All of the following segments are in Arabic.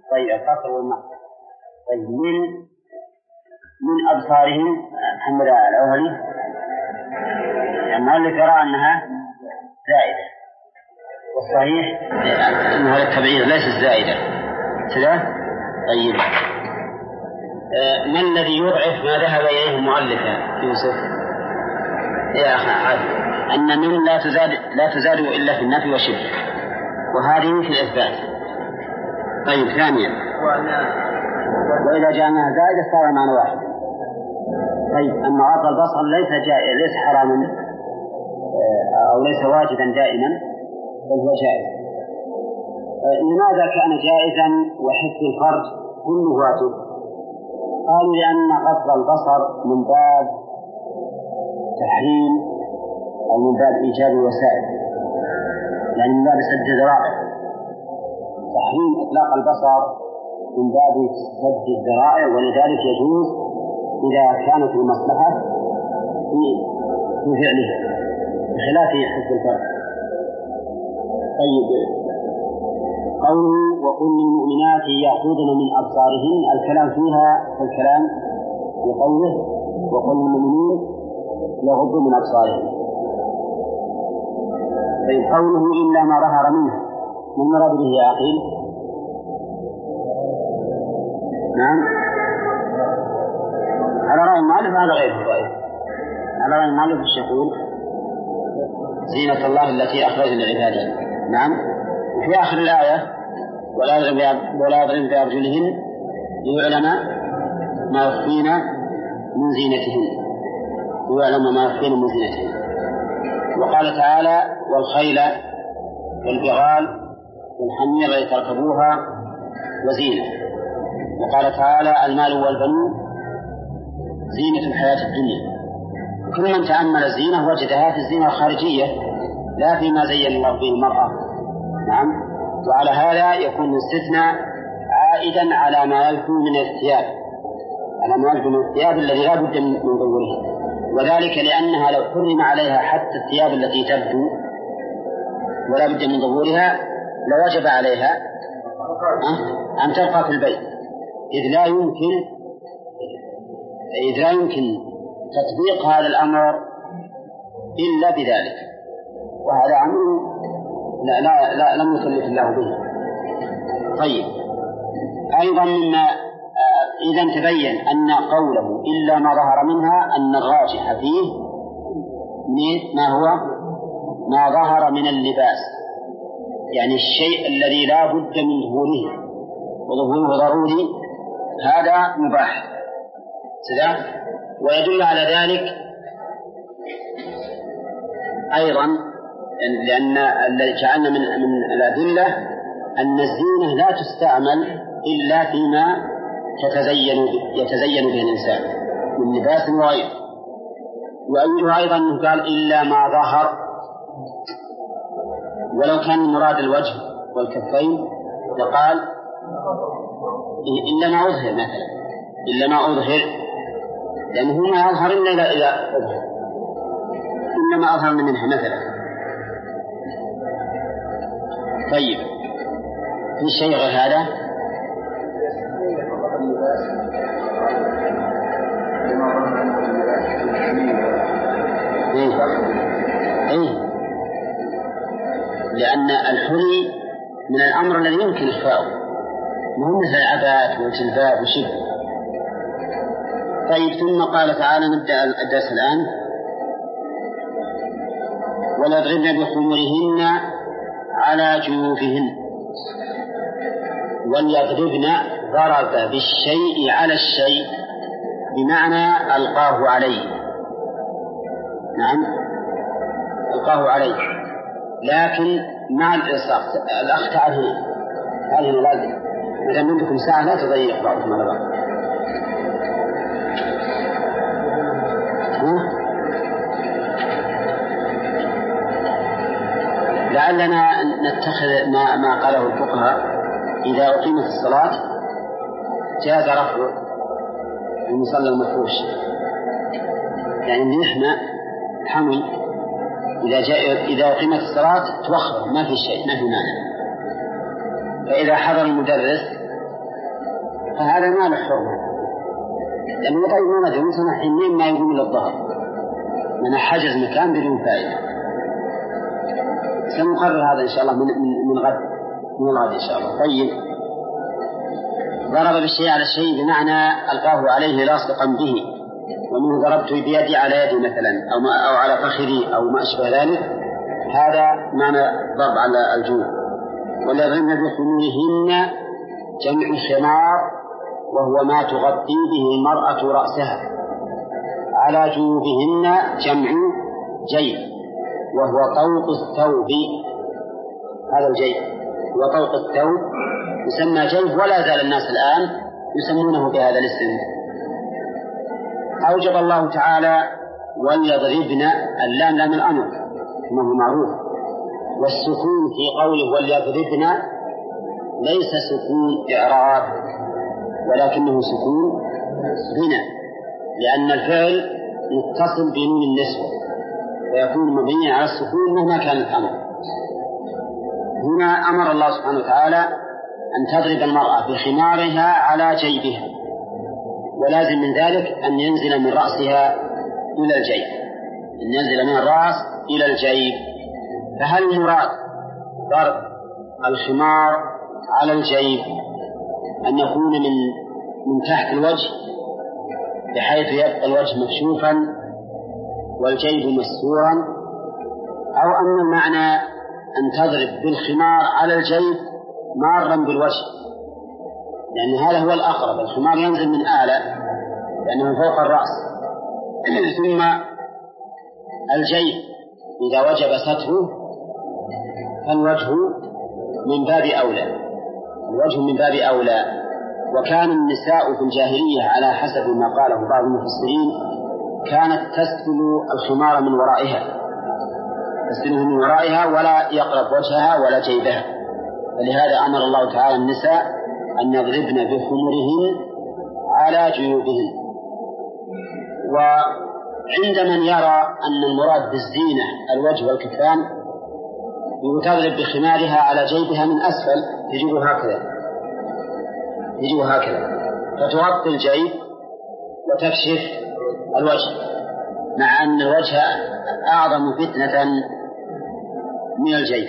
طيب القصر والمقصر. طيب من أبصارهم محمد الأولي المؤلف يرى أنها زائدة، والصحيح أنها للتبعير ليست زائدة كذا. طيب ما الذي يضعف ما ذهب إليه المؤلف يوسف يا أخي عاد أن من لا تزاد إلا في النفي والشبه، وهذه في الإثبات. طيب ثانيا وإذا جعلناها زائدة صار معنى واحد. طيب أما غض البصر ليس حراما أو ليس واجبا دائما، بل هو جائز. لماذا كان جائزا وحفظ الفرج كله واجب؟ قالوا لأن غض البصر من باب تحريم أو من باب إيجاب الوسائل، يعني من باب سد الذرائع. تحريم إطلاق البصر من باب سد الذرائع، ولذلك يجوز إذا كانت المصلحة في فعله بخلاف حفظ الفرج. طيب قوله وقل للمؤمنات يغضضن من أبصارهن، الكلام فيها كالكلام بقوله وقل للمؤمنين يغضوا من أبصارهم. طيب قوله إلا ما ظهر منه، من مراد به يا أخي؟ نعم على رأي المؤلف هذا غير رأيه. على رأي المؤلف ايش يقول؟ زينة الله التي أخرج لعباده. نعم. وفي آخر الآية ولا يضربن بأرجلهن ليعلم ما يخفين من زينتهن، ليعلم ما يخفين من زينتهن. وقال تعالى والخيل والبغال والحمير لتركبوها وزينة. وقال تعالى المال والبنون زينة الحياة الدنيا. كل من تأمل الزينة وجدها في الزينة الخارجية لا فيما زين الله به المرأة. نعم. وعلى هذا يكون الاستثناء عائدا على ما يلزم من الثياب، على ما يلزم من الثياب الذي لا بد من ظهوره، وذلك لأنها لو حرم عليها حتى الثياب التي تبدو ولا بد من ظهورها لوجب عليها أن تبقى في البيت، إذ لا يمكن تطبيق هذا الأمر إلا بذلك، وهذا أمر لم يكلف الله به. طيب أيضا مما إذا تبين أن قوله إلا ما ظهر منها أن الراجح فيه ما هو ما ظهر من اللباس، يعني الشيء الذي لا بد من ظهوره وظهوره ضروري هذا مباح سلام. ويدل على ذلك أيضا لأن الذي جعلنا من الأدلة أن الزينة لا تستعمل إلا فيما يتزين به الإنسان من لباس وغيره. وأيضا أنه قال إلا ما ظهر، ولو كان مراد الوجه والكفين لقال إلا ما أظهر مثلا، إلا ما أظهر، لأنه ما يظهر إلا إذا أظهر، إلا ما أظهر منها مثلا. طيب في شيء غير هذا؟ إيه؟ لأن الحلي من الأمر الذي يمكن إخفاؤه، مهم مثل العباءة والجلباب وشبه. طيب ثم قال تعالى نبدأ الدرس الآن وليضربن بخمرهن على جيوبهن. وليضربن ضرب بالشيء على الشيء بمعنى ألقاه عليه. نعم ألقاه عليه، لكن مع الإلصاق. الأخ تعال هنا لازم إذا عندكم ساعة لا تضيق بعضكم على بعض. لعلنا نتخذ ما قاله الفقهاء إذا أقيمت الصلاة جاز رفع المصلى المفروش، يعني يحمى حمل إذا أقيمت الصلاة توخر ما في شيء، ما في مانع. فإذا حضر المدرس فهذا ما له حرمة، لأنه طيب ما ندري مثلا حينين ما يقوم للظهر من حجز مكان بدون فائدة. سنقرر هذا إن شاء الله من الغد إن شاء الله. طيب، ضرب بالشيء على الشيء بمعنى ألقاه عليه لاصقا به، ومنه ضربت بيدي على يدي مثلا أو على فخذي أو ما أشبه ذلك، هذا معنى ضرب على الجوع. وليضربن بخمورهن جمع خمار، وهو ما تغطي به المرأة رأسها، على جيوبهن جمع جيب، وهو طوق الثوب. هذا الجيب هو طوق الثوب، يسمى جيب، ولا زال الناس الآن يسمونه بهذا الاسم. أوجب الله تعالى وليضربن، اللام لام الأمر كما هو معروف، والسكون في قوله وليضربن ليس سكون إعراب، ولكنه سكون بناء، لأن الفعل متصل بنون النسوة ويكون مبنيا على السكون مهما كان الأمر. هنا أمر الله سبحانه وتعالى أن تضرب المرأة بخمارها على جيبها، ولازم من ذلك أن ينزل من رأسها إلى الجيب، أن ينزل من الرأس إلى الجيب. فهل المراد ضرب الخمار على الجيب أن يكون من تحت الوجه بحيث يبقى الوجه مكشوفا والجيب مستورا، أو أن المعنى أن تضرب بالخمار على الجيب مارا بالوجه، لأن هذا هو الأقرب، الخمار ينزل من أعلى لأنه فوق الرأس. ثم الجيب إذا وجب ستره فالوجه من باب أولى، الوجه من باب أولى. وكان النساء في الجاهلية على حسب ما قاله بعض المفسرين كانت تسدل الخمار من ورائها، تسدله من ورائها ولا يقرب وجهها ولا جيبها، فلهذا أمر الله تعالى النساء أن يضربن بخمرهن على جيوبهن. وعند من يرى أن المراد بالزينة الوجه والكفان تضرب بخمارها على جيبها من أسفل، تجيب هكذا فتغطي الجيب وتكشف الوجه، مع أن الوجه أعظم فتنة من الجيب.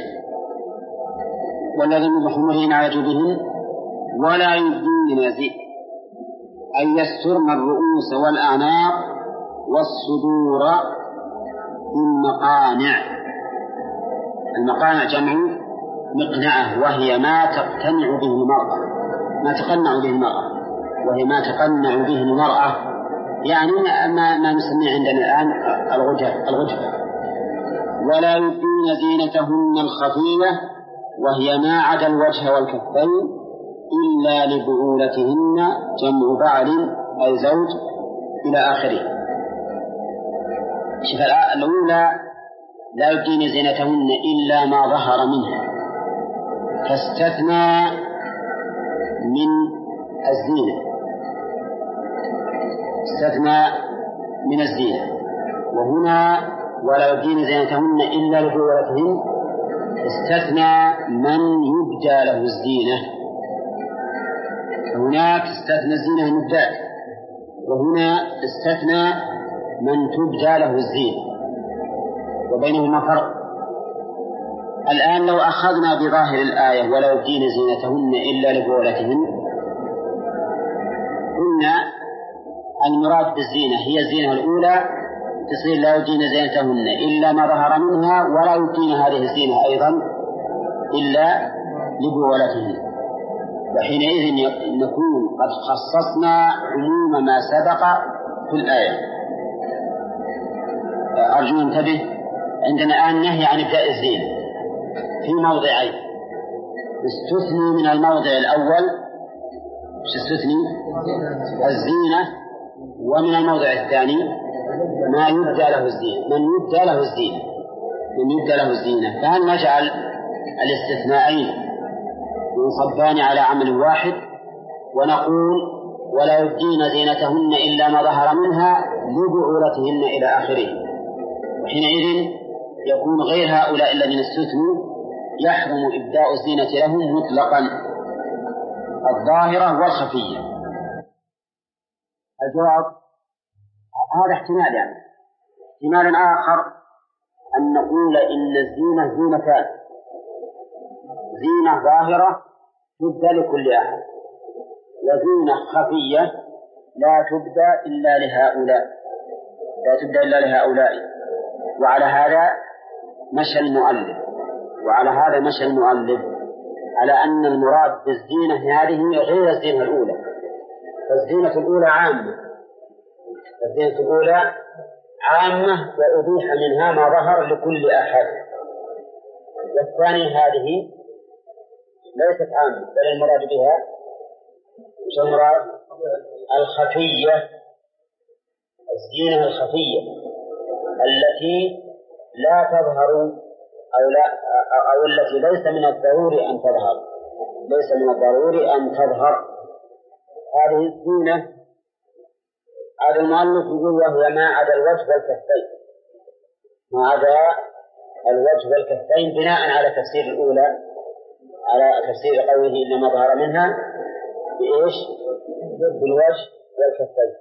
والذين بخمرهن على جيوبهن ولا يبدين أي يسترن الرؤوس والأعناق والصدور بالمقانع. المقانع جمع مقنعة، وهي ما تقتنع به المرأة، وهي ما تقنع به المرأة، يعني ما نسميه عندنا الآن الغجفة. ولا يبدين زينتهن الخفية، وهي ما عدا الوجه والكفين إلا لبعولتهن جمع بعل أي زوج إلى آخره. شوف الأولى لا يبدين زينتهن إلا ما ظهر منها، فاستثنى من الزينة، وهنا ولا يبدين زينتهن إلا لبعولتهن استثنى من يبدى له الزينة، هناك استثنى الزينة المبداة، وهنا استثنى من تبدى له الزينة، وبينهما فرق. الآن لو أخذنا بظاهر الآية ولا يبدين زينتهن إلا لبعولتهن، قلنا المراد بالزينة هي الزينة الأولى، تصير لا يبدين زينتهن إلا ما ظهر منها، ولا يبدين هذه الزينة أيضا إلا لبعولتهن. وحينئذ نكون قد خصصنا عموم ما سبق في الآية. أرجو انتبه، عندنا الآن نهي عن إبداء الزينة في موضعين، استثني من الموضع الأول استثني الزينة، ومن الموضع الثاني ما يبدى له الزينة، من يبدى له الزينة. فهل نجعل الاستثناءين ينصبان على عمل واحد ونقول ولا يبدين زينتهن إلا ما ظهر منها لبعولتهن إلى آخره، وحينئذ يكون غير هؤلاء الذين استثنوا يحرم إبداء الزينة لهم مطلقا، الظاهرة والخفية. الجواب هذا احتمال، يعني احتمال آخر أن نقول إن الزينة زينتان: زينة ظاهرة تبدى لكل أحد، وزينة خفية لا تبدى إلا لهؤلاء. وعلى هذا مشى المؤلف على أن المراد بالزينة هذه غير الزينة الأولى، فالزينة الأولى عامة وأبيح منها ما ظهر لكل أحد، والثانية هذه ليست عامة بل المراد بها الخفية، الزينة الخفية التي لا تظهر أو التي ليس من الضروري أن تظهر. هذه الزينة هذا المؤلف يقول وهي ما عدا الوجه والكفين، بناء على تفسير الأولى، على تفسير قوله إنما ظهر منها بإيش؟ بالوجه والكفين.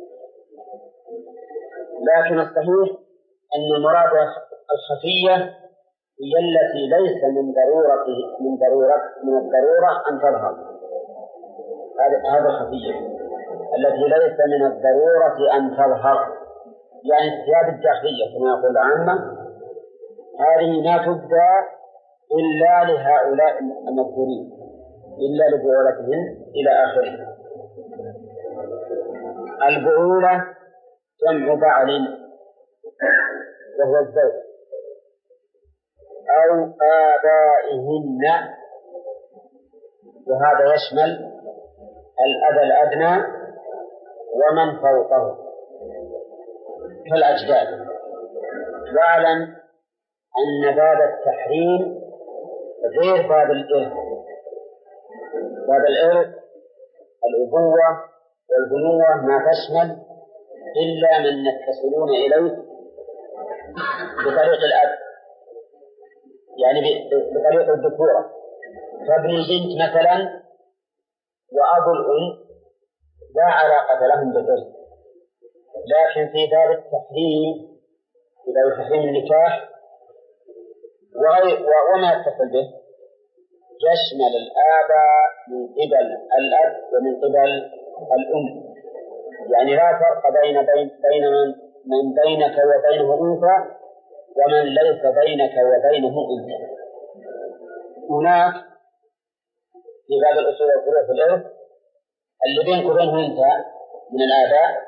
لكن الصحيح أن المراد الخفية هي التي ليس من الضرورة أن تظهر. هذا الخفية التي ليس من الضرورة أن تظهر، يعني الثياب الداخلية كما يقول العامة، هذه لا تبدى إلا لهؤلاء المذكورين إلا لبعولتهم إلى آخره. البعولة جمع بعل وهو الزوج، أو آبائهن، وهذا يشمل الأب الأدنى ومن فوقه كالأجداد. واعلم أن باب التحريم غير باب الإرث. باب الإرث الأبوة والبنوة ما تشمل إلا من يتصلون إليه بطريق الأب، يعني بطريق الذكورة، فابن البنت مثلا وأبو الأم لا علاقة لهم بالإرث. لكن في باب التحريم، في باب تحريم النكاح وما يتصل به، يشمل الآباء من قبل الأب ومن قبل الأم، يعني لا فرق بين من بينك وبينه أنثى ومن ليس بينك وبينه أنثى. هناك في باب الأصول والفروع في الإرث اللي بينك وبينه أنثى من الآباء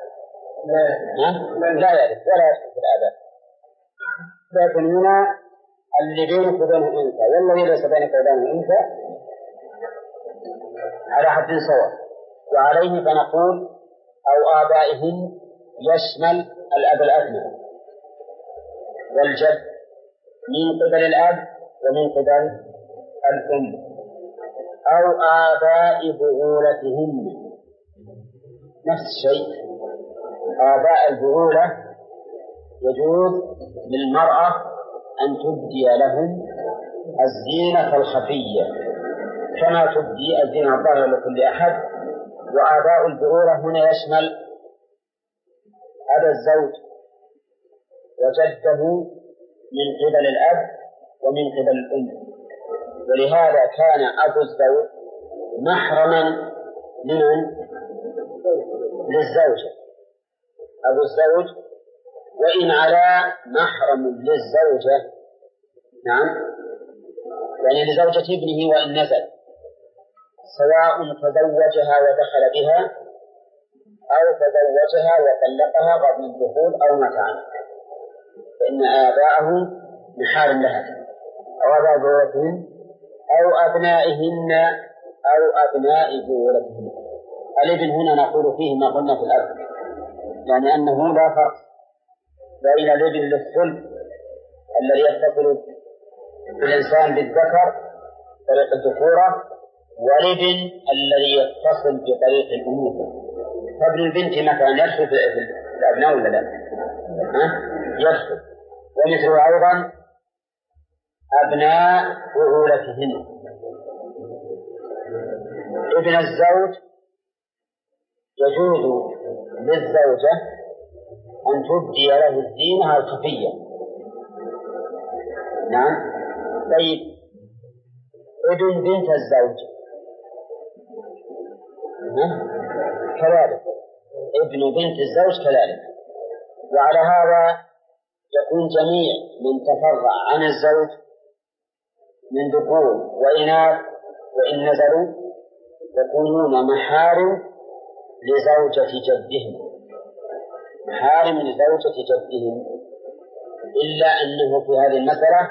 لا يرث ولا يدخل في الآباء، لكن هنا اللي بينك وبينه أنثى والذي ليس بينك وبينه أنثى على حد سواء. وعليه فنقول أو آبائهم يشمل الأب الأدنى والجد من قبل الأب ومن قبل الأم، أو آباء بعولتهن نفس الشيء. آباء البعولة يجوز للمرأة أن تبدي لهم الزينة الخفية كما تبدي الزينة الظاهرة لكل أحد. وآباء البعولة هنا يشمل أبا الزوج وجده من قبل الأب ومن قبل الأم. ولهذا كان أبو الزوج محرما للزوجة، أبو الزوج وإن على محرم للزوجة، نعم، يعني لزوجة ابنه وإن نزل، سواء تزوجها ودخل بها أو تزوجها وطلقها قبل الدخول أو متى، فإن آباءه محارم لها، أو آباء بعولتهن أو أبنائهن أو أبناء بعولتهن. الابن هنا نقول فيه ما قلنا في الأب، يعني أنه لا فرق بين الابن للثلث الذي يتصل بالإنسان بالذكر طريق الذكورة والابن الذي يتصل بطريق الأنوثة. فابن البنت مثلا يدخل في الأبناء ولا لا؟ يدخل. ومثل أيضا أبناء بعولتهن. ابن الزوج يجوز للزوجة أن تبدي له الزينة الخفية. نعم. طيب ابن بنت الزوج كذلك، ابن بنت الزوج كذلك. وعلى هذا يكون جميع من تفرع عن الزوج من ذكور وإناث وإن نزلوا يكونون محارم لزوجة جدهم، محارم لزوجة جدهم، إلا أنه في هذه المسألة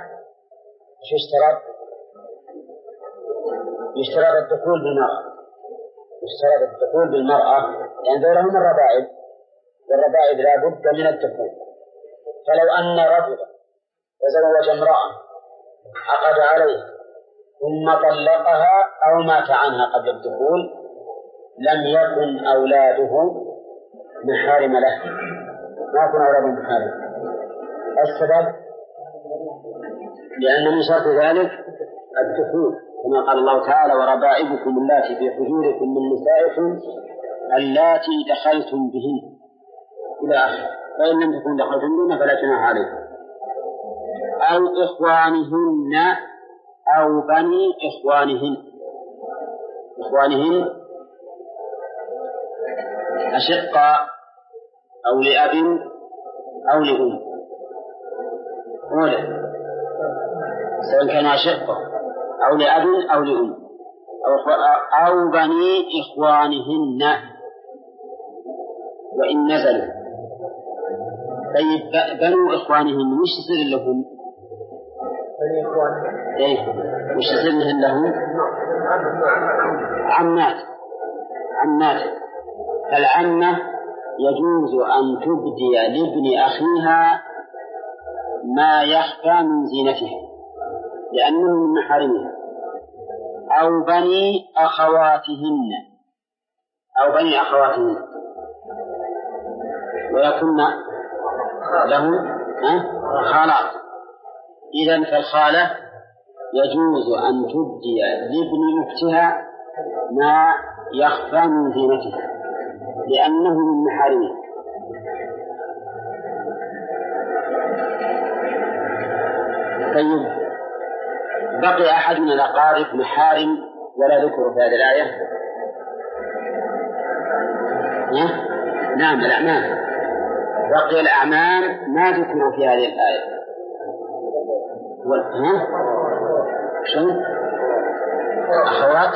يشترط الدخول بالمرأة، يشترط الدخول بالمرأة، لأن ذولا هم الربائب، والربائب لا بد من الدخول. فلو أن رجلا تزوج امرأة عقد عليها ثم طلقها أو مات عنها قبل الدخول لم يكن أولاده محارم له، ما يكون أولاده محارم. السبب لأن من شرط ذلك الدخول، كما قال الله تعالى: وربائبكم اللاتي في حجوركم من نسائكم اللاتي دخلتم بهن إلى آخره، فإن لم تكن دخلتم بهن فلا جناح عليكم، أو إخوانهن أو بني إخوانهن. إخوانهن أشقاء أو لأب أو لأم، سواء كانوا أشقاء أو لأب أو لأم أو بني إخوانهن وإن نزلوا. طيب بنو إخوانهن وش يصير لهم؟ وش يصير لهم؟ عمات. فالعمة يجوز أن تبدي لابن أخيها ما يخفى من زينتها لأنه من محارمها، أو بني أخواتهن ويكون لهم خالات. إذن فالخالة يجوز أن تبدي لابن أختها ما يخفى من زينتها لأنه من محارمها. طيب بقي أحد من الأقارب محارم ولا ذكر في هذه الآية؟ نعم الأعمام. بقي الأعمام ما ذكروا في هذه الآية. أخوات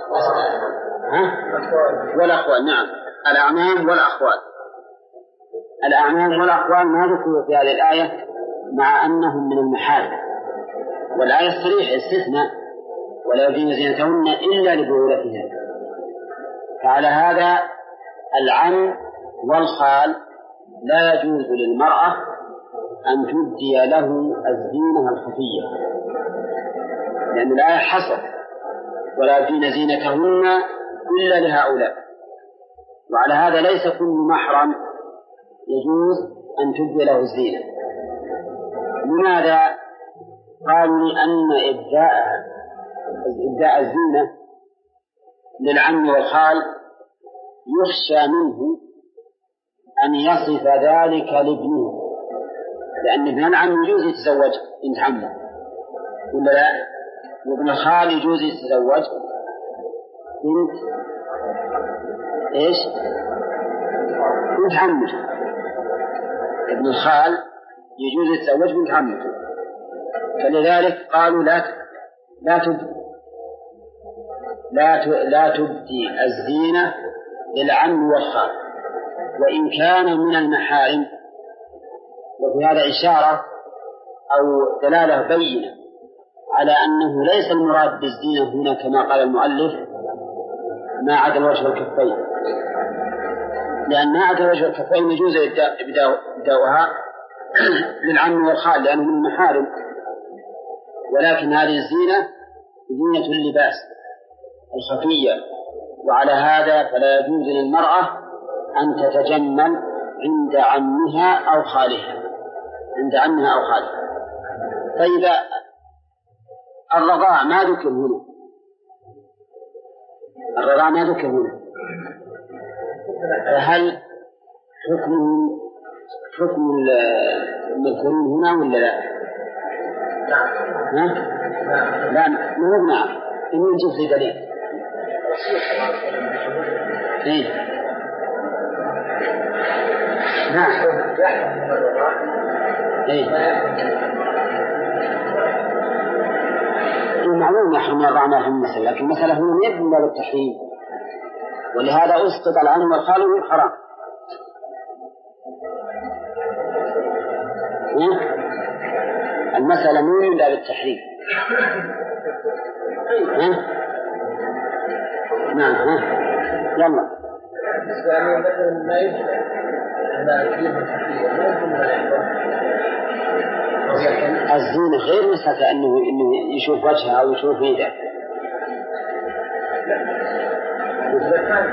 والأخوال. نعم الأعمام والأخوال. الأعمام والأخوال ما ذكروا في هذه الآية مع أنهم من المحارم، والآية الصريحة استثناء ولا يبدين زينتهن إلا لبعولتهن. فعلى هذا العم والخال لا يجوز للمرأة أن تبدي له الزينة الخفية، لأن الآية حصر ولا يبدين زينتهن إلا لهؤلاء. وعلى هذا ليس كل محرم يجوز أن تبدي له الزينة. لماذا؟ قالوا لأن إبداء الزينة للعم والخال يخشى منه أن يصف ذلك لابنه، لأن ابن العم يجوز يتزوج بنت عمه ولا لا؟ وابن الخال يجوز يتزوج بنت بنت عمته. ابن الخال يجوز يتزوج بنت عمته، فلذلك قالوا لا تبدي الزينة للعم والخال وإن كان من المحارم. وفي هذا إشارة أو دلالة بينة على أنه ليس المراد بالزينة هنا كما قال المؤلف ما عدا الوجه والكفين، لأن ما عدا الوجه والكفين يجوز إبداؤها للعم والخال لأنه من المحارم، ولكن هذه الزينة زينة اللباس الخفية. وعلى هذا فلا يجوز للمرأة أن تتجمل عند عمها أو خالها. طيب الرضاع ما ذكر هنا، هل حكم المذكورين هنا ولا لا؟ ها؟ لا ما هو نعم إنه نجيب لي دليل. إيه نعم إيه معلوم يحرم يضع ما في المسألة، لكن المسألة هو يبنى بالتحريم، ولهذا أسقط العام والخال والحرام. المسألة مو يبنى بالتحريم. نعم يلا. يعني مثلا ما يجب الزينة غير مسألة أنه يشوف وجهها أو يشوف يده. إذا كان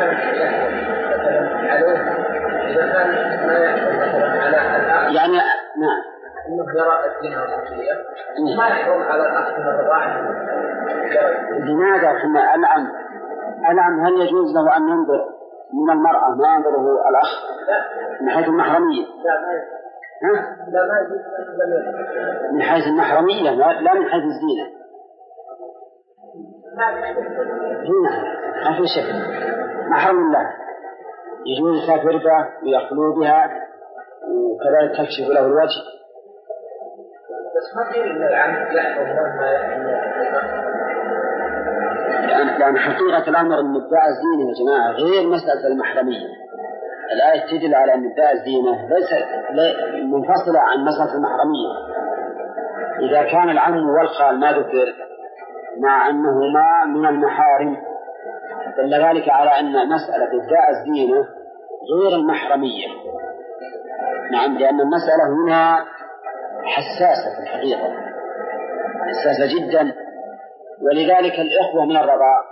ما يحصل مثلا على يعني نعم إنه يرى الزينة الوجهية ما يحصل على الأخذ من الرضاعة. لماذا ثم العم هل يجوز له أن ينظر من المرأة ما ينظره الأخ من حيث المحرمية؟ لا ما يجوز من حيث المحرمية لا من حيث الزينة. هنا ما في شك محرم الله يجوز يسافر بها ويخلو بها وكذلك تكشف له الوجه. بس ما قيل إن العم يحفظ ما لأن حقيقة الأمر أن ادعاء الزينة يا جماعة غير مسألة المحرمية. الآية تدل على أن ادعاء الزينة ليس منفصلة عن مسألة المحرمية. إذا كان العم والخال ما ذكر مع أنهما من المحارم دل ذلك على أن مسألة ادعاء الزينة غير المحرمية. نعم لأن المسألة هنا حساسة في الحقيقة، حساسة جدا. ولذلك الإخوة من الرضاع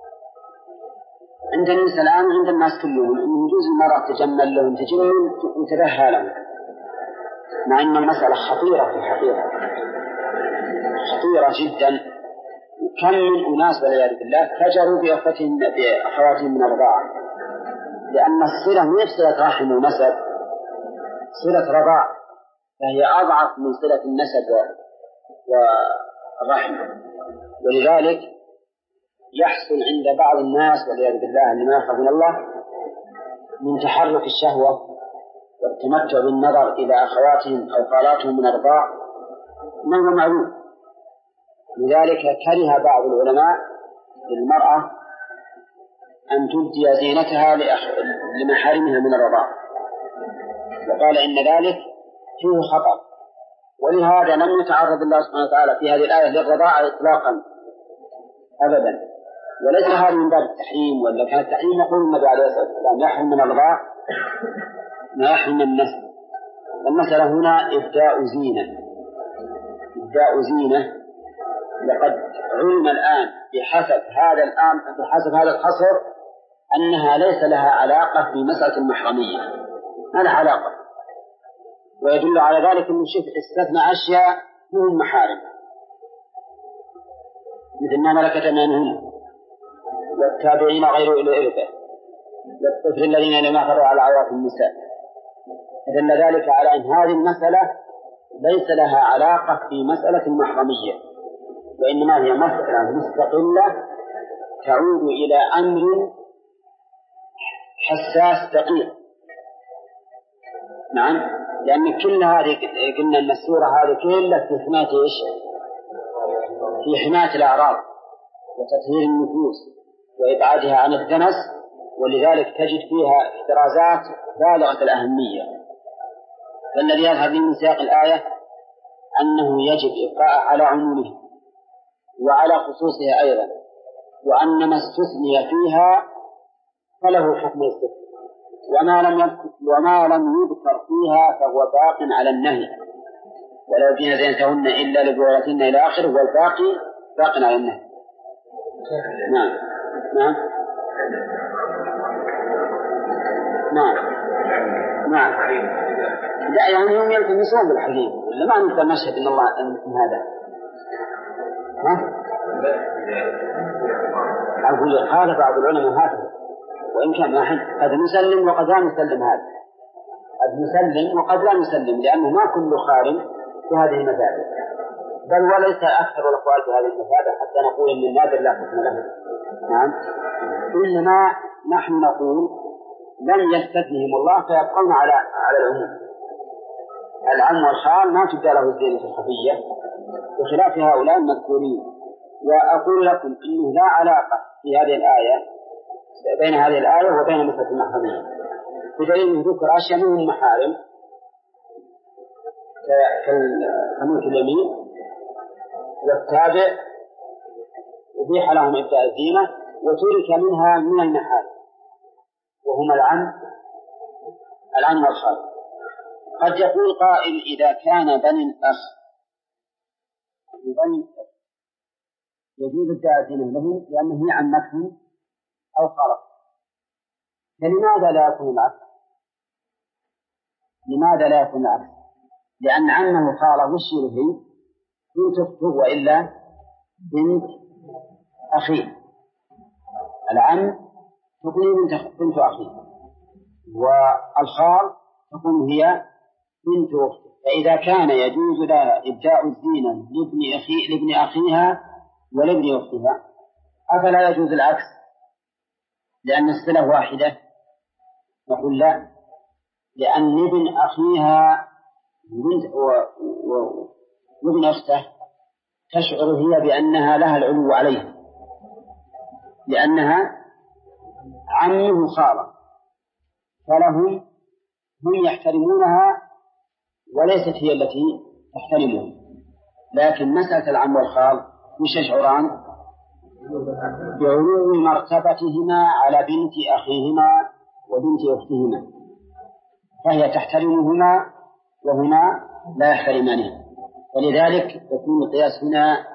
عند الناس الآن وعند الناس كلهم إنه يجوز المرأة تجمل لهم تجمل وتبهى لهم، مع أن المسألة خطيرة في الحقيقة، خطيرة جدا. كم من أناس والعياذ بالله فجروا بأخواتهم من الرضاعة، لأن الصلة هي صلة رحم ونسب، صلة رضاع، فهي أضعف من صلة النسب والرحم. ولذلك يحصل عند بعض الناس والعياذ بالله اللي ما يخافون الله من تحرك الشهوة والتمتع بالنظر إلى أخواتهم أو خالاتهم من الرضاع ما هو معلوم. لذلك كره بعض العلماء للمرأة أن تبدي زينتها لمحارمها من الرضاع، وقال إن ذلك فيه خطأ. ولهذا لم يتعرض الله سبحانه وتعالى في هذه الآية للرضاعة إطلاقا أبدا، وليس هذا من باب التحريم. ولا كان التحريم يقول النبي عليه الصلاة والسلام يحرم من الرضاع ما يحرم من النسب. المسألة هنا إبداء زينة، إبداء زينة. لقد علم الآن بحسب هذا الحصر أنها ليس لها علاقة في مسألة المحرمية، ما لها علاقة. ويدل على ذلك أن الشيخ استثنى أشياء من المحارم مثل ما ملكت أيمانهم والتابعين غير أولي الإربة والطفل الذين لم يحروا على عورات النساء. فدل ذلك على أن هذه المسألة ليس لها علاقة في مسألة المحرمية، وإنما هي مسألة مستقلة تعود إلى أمر حساس دقيق. نعم لأن كل هذه قلنا أن السورة هذه كلها في حماية إيش؟ في حماية الأعراض وتطهير النفوس وإبعادها عن الدنس، ولذلك تجد فيها احترازات بالغة الأهمية. فالذي يظهر من سياق الآية أنه يجب إبقاء على عمومه وعلى خصوصها أيضا، وأن ما استثني فيها فله حكم الاستثناء، وما لم يذكر فيها فهو باق على النهي. ولو جئنا زينتهن إلا لبعولتهن إلى آخره، والباقي باق على النهي. نعم نعم نعم نعم. لا يعني هم يلتمسون بالحديث ولا ما نقدر نشهد إن الله إن هذا أقول قال بعض العلماء هذا، وإن كان واحد قد نسلم وقد لا نسلم هذا، قد نسلم وقد لا نسلم، لأنه ما كل خال في هذه المسائل، بل وليس أكثر الأقوال في هذه المسائل حتى نقول إن النادر لا حكم له. نعم، إنما نحن نقول لن يستثنهم الله فيبقون على العموم. العم والخال ما تبدأ له الزينة الخفية بخلاف هؤلاء المذكورين. وأقول لكم إنه لا علاقة في هذه الآية بين هذه الآية وبين مسألة المحرمية، بدليل ذكر أشياء من المحارم كملك اليمين والتابع أبيح لهم إبداء الزينة، وترك منها من المحارم وهما العم والخال. قد يقول قائل إذا كان بني الأخ يجوز إبداء الزينة لهم لأنه هي عمتهم أو خالتهم، فلماذا لا يكون العكس؟ لماذا لا يكون العكس؟ لأن عمه خاله وش هي؟ بنت أخته وإلا بنت أخيه. العم تكون بنت أخيه، والخال تكون هي بنت أخته. فإذا كان يجوز لها إبداء الزينة لابن أخيها ولابن أختها، أفلا يجوز العكس لأن الصلة واحدة؟ نقول لا، لأن ابن أخيها وابن أخته تشعر هي بأنها لها العلو عليه، لأنها عمه خالة، فلهم هم يحترمونها وليست هي التي تحترمهم. لكن مسألة العم والخال مش يشعران بعلو مرتبتهما على بنت أخيهما وبنت أختهما، فهي تحترمهما وهما لا يحترمانها، ولذلك يكون القياس هنا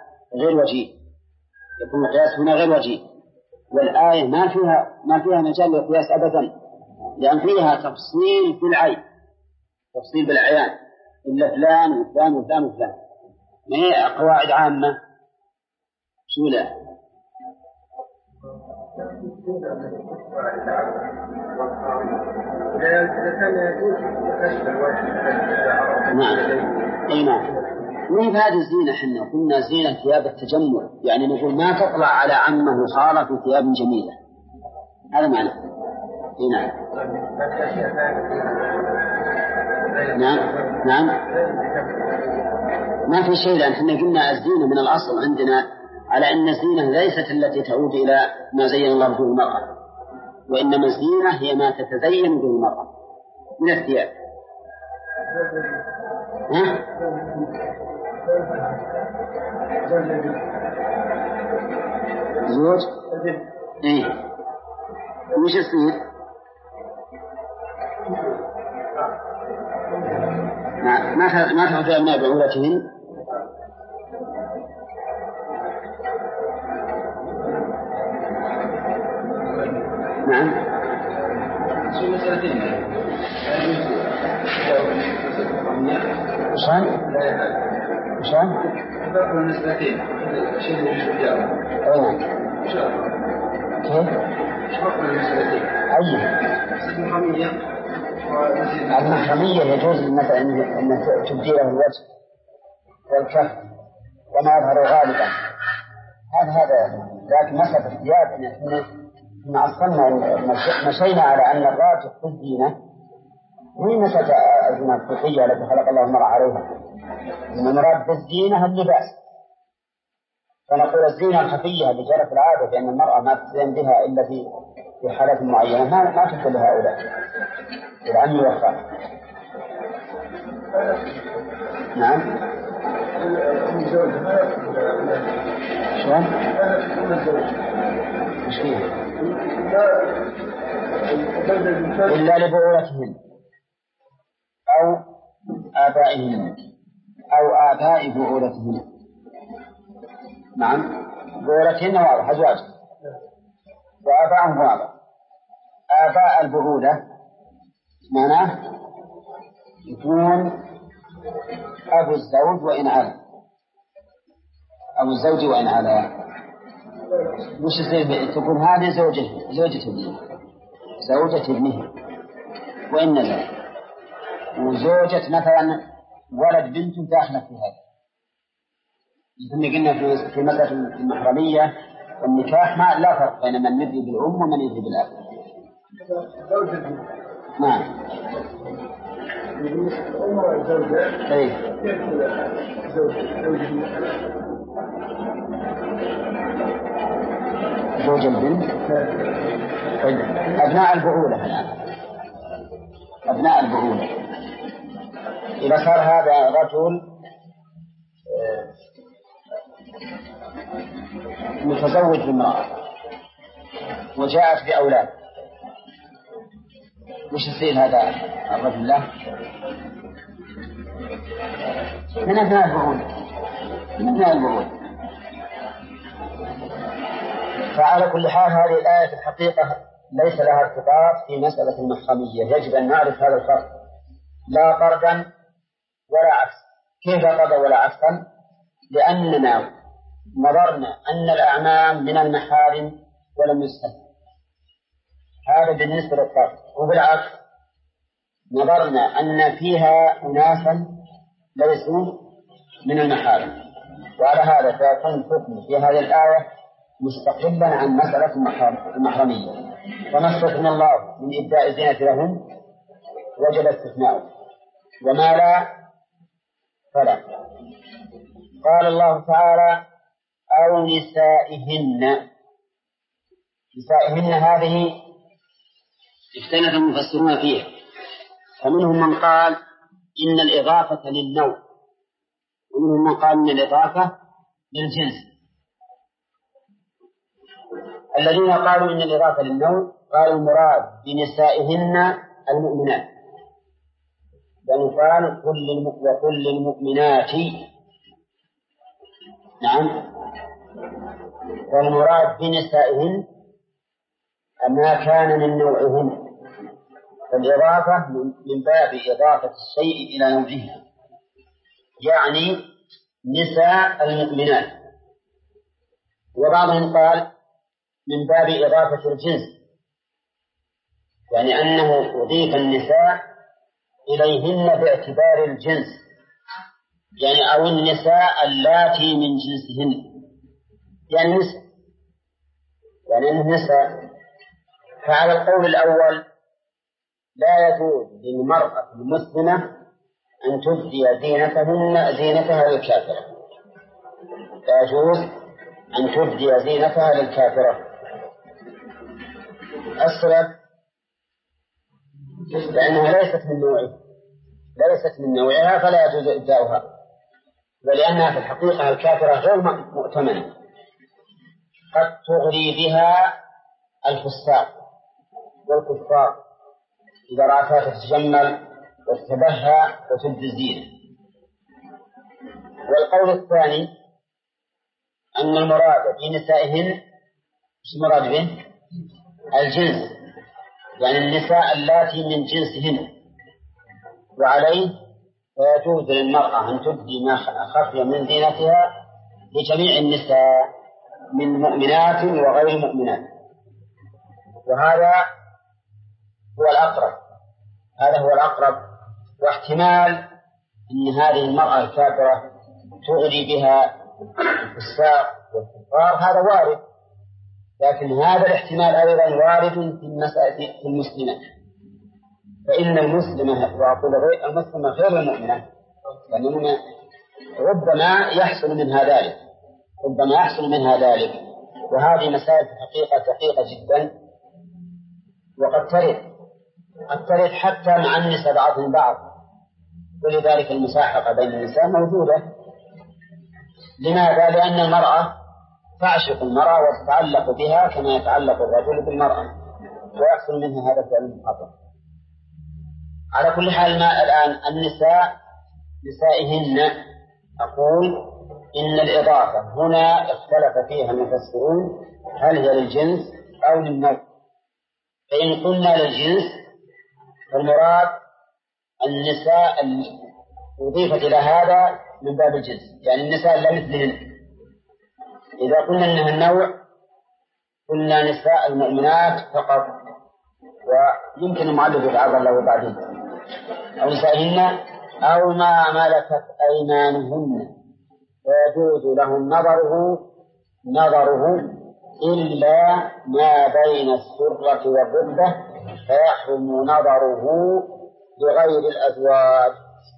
غير وجيه. والآية ما فيها مجال للقياس أبدا، لأن فيها تفصيل في العين، تفصيل بالعيان، إلا فلان وفلان وفلان وفلان، ما هي قواعد عامة. شو لا نعم أي نعم. من هذه الزينة حنا قلنا زينة ثياب التجمل، يعني نقول ما تطلع على عمه خالة في ثياب جميلة، هذا معنى. نعم نعم ما في شيء، لأن احنا قلنا الزينة من الأصل عندنا على أن الزينة ليست التي تعود إلى ما زين الله به المرأة، وإنما الزينة هي ما تتزين به المرأة من الثياب. زوج إيه وش يصير؟ ما تأخذ أبناء بعولتهن. نعم وشان فرق النسبتين شيء يشجع كيف فرق النسبتين المحرمية يجوز مثلا أن تبدي له الوجه والكف وما يظهر غالبا هذا. لكن مسألة الثياب إن أصلنا مشينا على أن الراجح في الزينة هي مسألة الزينة الخفية التي خلق الله المرء عليها، إن المراد بالزينة اللباس، فنقول الزينة الخفية اللي جرت العادة بأن المرأة ما تزين بها إلا في حالات معينة ما تدخل لهؤلاء العم والخال. نعم شلون؟ مش فيه إلا لبعولتهن أو آبائهن أو آباء بعولتهن. نعم بعولتهن واضح أزواج وآباءهم واضح. آباء البعولة معناه يكون أبو الزوج وإن علا أو الزوج وإن علا. وش يصير؟ تقول هذه زوجة ابنه زوجة ابنه وإن نزل وزوجة مثلا ولد بنت داخلة في هذا، مثل قلنا في مسألة المحرمية والنكاح ما لا فرق بين من يدري بالأم ومن يدري بالأب. نعم. زوج البنت أبناء البعولة الآن، أبناء البعولة. إذا صار هذا رجل متزوج بامرأة وجاءت بأولاد، وش يصير هذا الرجل له؟ من أبناء البعولة، من أبناء البعولة. فعلى كل حال هذه الآية في الحقيقة ليس لها ارتباط في مسألة المحرمية، يجب أن نعرف هذا الفرق، لا طردا ولا عكس. كيف طردا ولا عكسا؟ لأننا نظرنا أن الأعمام من المحارم ولم يسهل، هذا بالنسبة للطرد. وبالعكس نظرنا أن فيها أناسا ليسوا من المحارم، وعلى هذا فيكون الحكم في هذه الآية مستقلا عن مسألة المحرمية. وما استثنى الله من إبداء الزينة لهم وجب استثناؤه، وما لا فلا. قال الله تعالى أو نسائهن. نسائهن هذه اختلف المفسرون فيها، فمنهم من قال إن الإضافة للنوع، ومنهم من قال إن الإضافة للجنس. الذين قالوا إن الإضافة للنوع قالوا المراد بنسائهن المؤمنات، لأنه قال وكل المؤمنات. نعم. والمراد بنسائهن ما كان من نوعهن، فالإضافة من باب إضافة الشيء إلى نوعه، يعني نساء المؤمنات. وبعضهم قال من باب إضافة الجنس، يعني أنه أضيف النساء إليهن باعتبار الجنس، يعني أو النساء اللاتي من جنسهن، يعني نساء، يعني النساء. فعلى القول الأول لا يجوز للمرأة المسلمة أن تبدي زينتها للكافرة، لا يجوز أن تبدي زينتها للكافرة. السبب لأنها ليست من نوعها فلا يجوز إبداؤها، ولأنها في الحقيقة الكافرة غير مؤتمنة، قد تغري بها الفساق والكفار إذا رأتها تتجمل وتتبهى وتبدي الزينة. والقول الثاني أن المراد بنسائهن مش مراد به الجنس، يعني النساء اللاتي من جنسهن، وعليه فيجوز للمرأة أن تبدي ما خفي من زينتها لجميع النساء من مؤمنات وغير مؤمنات. وهذا هو الأقرب. واحتمال أن هذه المرأة الكافرة تغري بها الفساق والكفار هذا وارد، لكن هذا الاحتمال أيضا وارد في المسلمات، فإن المسلمة وأقول المسلمة غير المؤمنة، لأنه ربما يحصل منها ذلك، وهذه مسائل في الحقيقة دقيقة جدا، وقد ترد حتى مع النساء بعضهم بعض، ولذلك المساحقة بين النساء موجودة. لماذا؟ لأن المرأة تعشق المرأة وتتعلق بها كما يتعلق الرجل بالمرأة، ويحصل منها هذا الفعل المحرم. على كل حال ما الآن نسائهن، أقول إن الإضافة هنا اختلف فيها المفسرون هل هي للجنس أو للنوع. فإن قلنا للجنس فالمراد النساء أضيفت إلى هذا من باب الجنس، يعني النساء لا مثلهن. إذا قلنا إنها النوع قلنا نساء المؤمنات فقط، ويمكن المعلق يتعرض له بعدين. أو نسائهن أو ما ملكت أيمانهن فيجوز لهم نظره إلا ما بين السرة والركبة فيحرم نظره بغير الأزواج.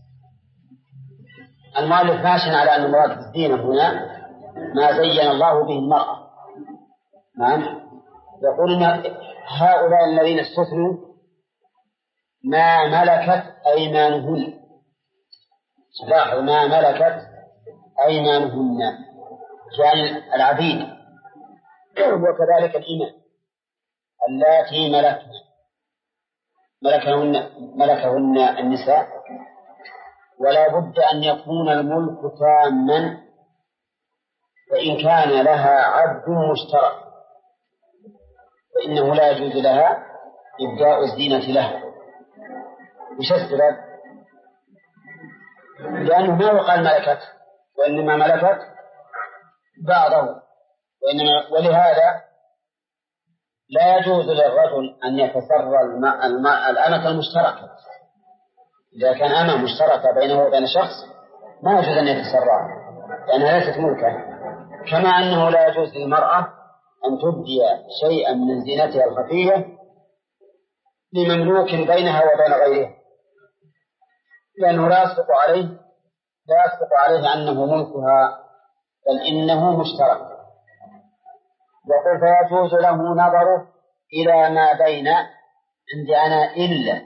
المؤلف ماشٍ على أن المراد بالزينة هنا ما زين الله به المرأة. نعم، يقول إن هؤلاء الذين استثنوا ما ملكت أيمانهن، لاحظوا ما ملكت أيمانهن يعني العبيد، وكذلك الإماء اللاتي ملكهن النساء، ولا بد أن يكون الملك تاما، فإن كان لها عبد مشترك فإنه لا يجوز لها إبداء الزينة له. وش السبب؟ لأنه ما يقال ملكت، وإنما ملكت بعضه، ولهذا لا يجوز للرجل أن يتسرى الأمة المشتركة. إذا كان أمة مشتركة بينه وبين شخص ما يجوز أن يتسرى لأنها ليست ملكة. كما أنه لا يجوز للمرأة أن تبدي شيئا من زينتها الخفية لمملوك بينها وبين غيره، لأنه لا يصدق عليه أنه ملكها، بل إنه مشترك. يقول فيجوز له نظره إلى ما بين عندي أنا إلا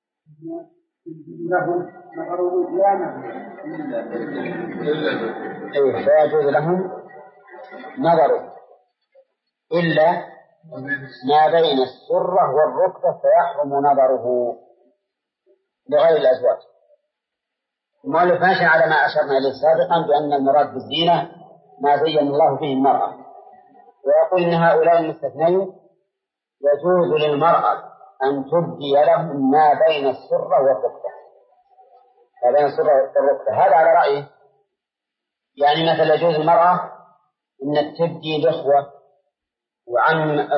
فيجوز لهم نظره إلا ما بين السرة والركبة فيحرم نظره بغير الأزواج. المؤلف ماشي على ما أشرنا إليه سابقا بأن المراد بالزينة ما زين الله به المرأة، ويقول إن هؤلاء المستثنين يجوز للمرأة أن تبدي لهم ما بين السرة والركبة، هذا على رأيه. يعني مثلا يجوز المرأة أن تبدي الإخوة وعم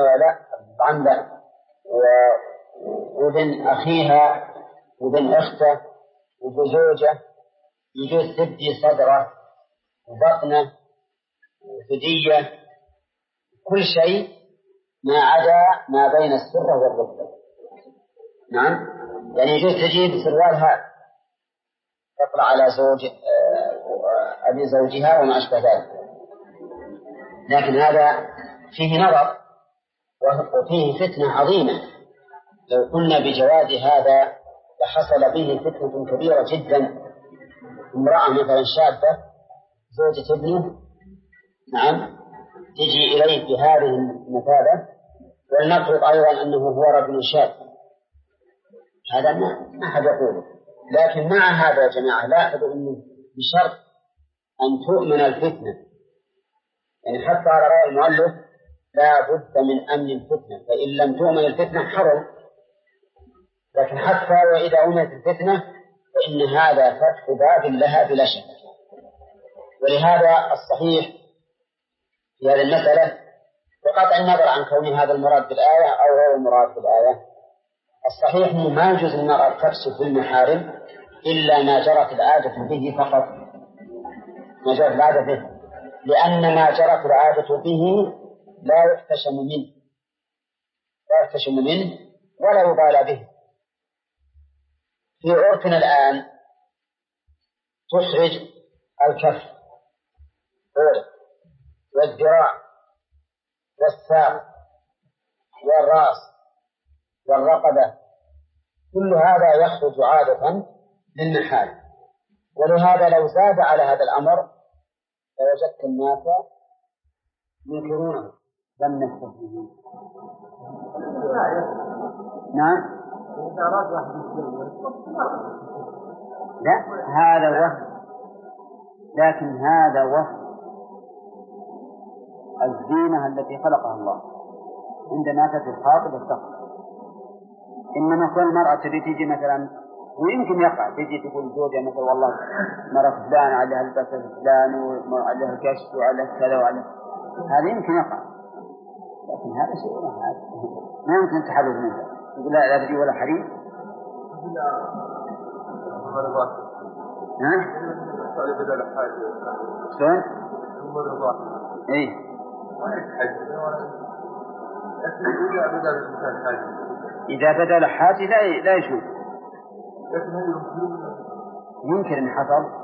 وابن أخيها وابن أخته وزوجة، يجوز تبدي صدره وبطنه وثدية، كل شيء ما عدا ما بين السرة والركبة. نعم، يعني يجوز تجيب سروال هذا تطلع على أبي زوجها وما أشبه ذلك، لكن هذا فيه نظر وفيه فتنة عظيمة. لو قلنا بجواز هذا لحصل به فتنة كبيرة جدا. امرأة مثلا شابة زوجة ابنه، نعم، تجي إليه بهذه المثابة، ولنفرض أيضا أنه هو رجل شاب، هذا ما أحد يقوله. لكن مع هذا يا جماعة لاحظوا أنه بشرط أن تؤمن الفتنة، يعني حتى على رأي المؤلف لا بد من أمن الفتنة، فإن لم تؤمن الفتنة حرم، لكن حتى وإذا أمنت الفتنة فإن هذا فتح باب لها بلا شك. ولهذا الصحيح في هذه المسألة بقطع النظر عن كون هذا المراد بالآية أو غير المراد بالآية، الصحيح أنه ما يجوز للمرأة تفسد بالمحارم إلا ما جرت العادة به فقط، ما جرت العادة به، لأن ما جرت العادة به لا يحتشم منه ولا يبالى به. في عرفنا الآن تحرج الكف والذراع والساق والرأس والرقبة، كل هذا يخرج عادة للمحارم. ولهذا لو زاد على هذا الأمر لوجدت الناس ينكرونه لم نستفيد. نعم، لا هذا وصف، لكن هذا وصف الزينة التي خلقها الله عندما تأتي الخاطب والتقوى. إنما كل مرأة تجي مثلا، ويمكن يقع تجي تقول زوجها مثلا والله مرة فلان عليها البس فلان وعليها الكشف وعليها كذا وعليها، هذا يمكن يقع، لكن هذا شيء ما يمكن تحرز منه. يقول لا تجي ولا حريم، ها؟ شلون؟ إيه. إذا بدأ الحاج لا يشوف. يمكن أن حصل.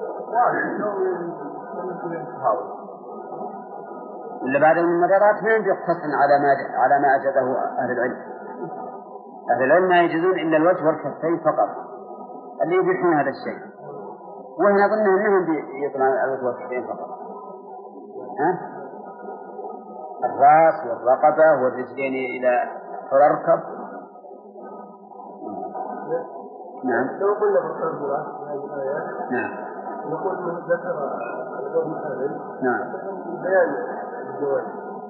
ولا بعد الممررات ما يقتصر على ما أجازه أهل العلم. أهل العلم ما يجوزون إلا الوجه والكفين فقط اللي يبيحون هذا الشيء، وهنا ظنهم أنهم يطلعون على الوجه والكفين فقط. ها؟ الرأس والرقبة والرجلين إلى الركب. نعم. لو قلنا بالقلب هذه الآيات نعم. نقول من ذكر القول الثاني. نعم. بيان الجواز.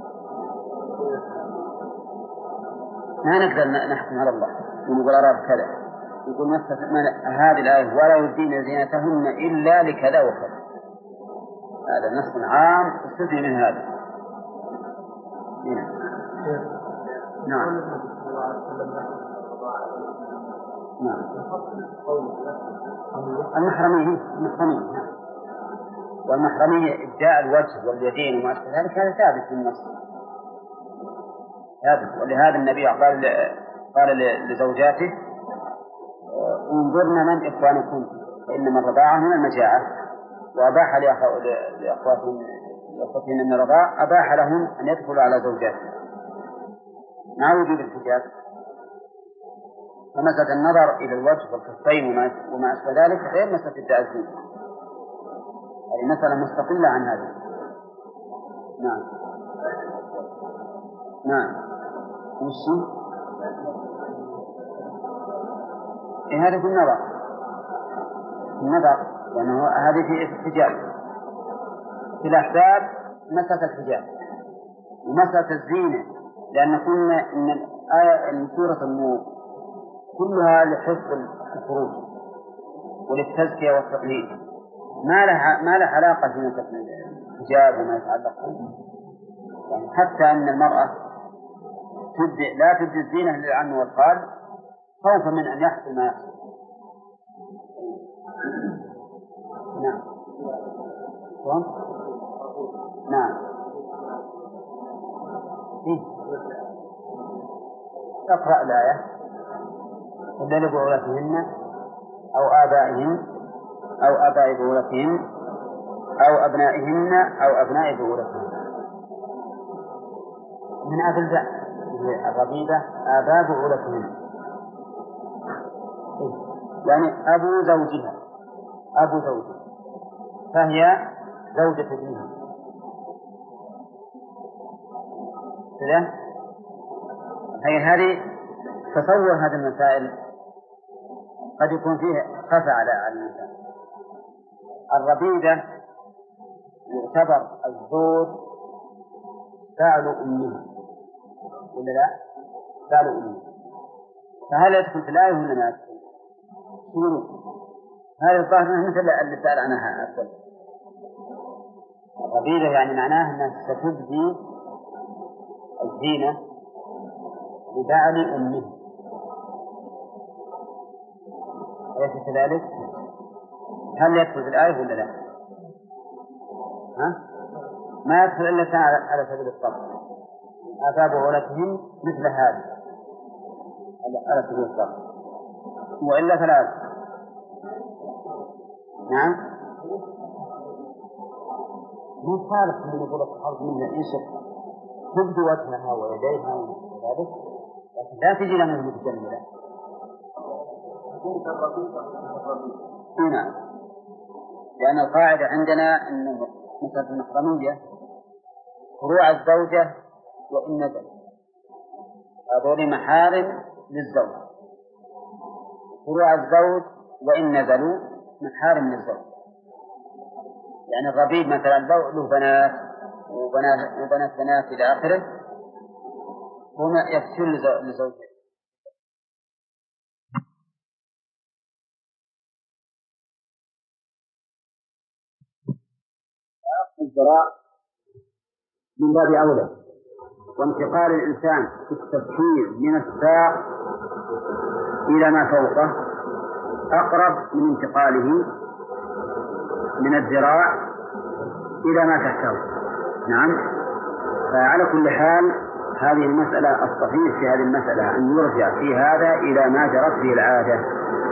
ما نقدر نحكم على الله ونقول أراد كذا. يقول هذه الآية ولا يبدين زينتهن إلا لكذا وكذا. هذا نص عام استثني من هذا. نعم. نعم. المحرمية والمحرمية إبداء الوجه واليدين وما أشبه ذلك هذا ثابت في النص ثابت. ولهذا النبي قال لزوجاته انظرن من إخوانكم فإنما الرضاعة من المجاعة، وأباح لأخوتهن من الرضاع أباح لهم أن يدخلوا على زوجاتهم مع وجود الحجاب. فمسألة النظر إلى الوجه والكفين وما أشبه ذلك غير مسألة التأذين، هذه مسألة مستقلة عن هذه. نعم. نعم. وش هذا في النظر لأنه هذه في الحجاب. في الأحباب مسألة الحجاب ومسألة الزينة، لأن قلنا إن الآية من سورة النور كلها لحفظ الفروج وللتزكية والتطهير، ما له علاقة في مسألة الحجاب وما يتعلق به. يعني حتى أن المرأة لا تبدي الزينة للعم والخال خوفا من أن يحصل ما يحصل. نعم. نعم. اقرأ الآية. إلا لبعولتهن أو آبائهن أو آباء بعولتهن أو أبنائهن أو أبناء بعولتهن. من أبي الربيبة آباء بعولتهن، يعني أبو زوجها فهي زوجة ابنها كذا. هذه تصور هذه المسائل قد يكون فيه خفى على الإنسان. الربيبة يعتبر الزوج فاعل أمه ولا لا؟ فاعل أمه، فهل يدخل في الآية ولا ما يدخل؟ شنو هذا الظاهر مثل اللي سأل عنها أفضل. الربيبة يعني معناه أنها ستبدي الزينة لبعل أمه، أليس كذلك؟ هل يدخل في الآية ولا لا؟ ما يدخل إلا على سبيل الطرف. آباء بعولتهم مثل هذا على سبيل الطرف، وإلا فلا يدخل. نعم. ما صارت من يقول الحرب منها إنشق تبدو وجهها ويديها وذلك، لكن لا تجي لها متجملة. نعم. لأن القاعدة عندنا أن مسألة المحرمية فروع الزوجة وإن نزل هذول محارم للزوج، فروع الزوج وإن نزلوا محارم للزوج. يعني الربيب مثلا له بنات وبنات إلى آخره هما يكسون لزوجه. الزراع من باب أولى، وانتقال الإنسان في التفكير من الساق إلى ما فوقه أقرب من انتقاله من الذراع إلى ما تحته. نعم. فعلى كل حال هذه المسألة الصحيح في هذه المسألة أن يرجع في هذا إلى ما جرت به العادة،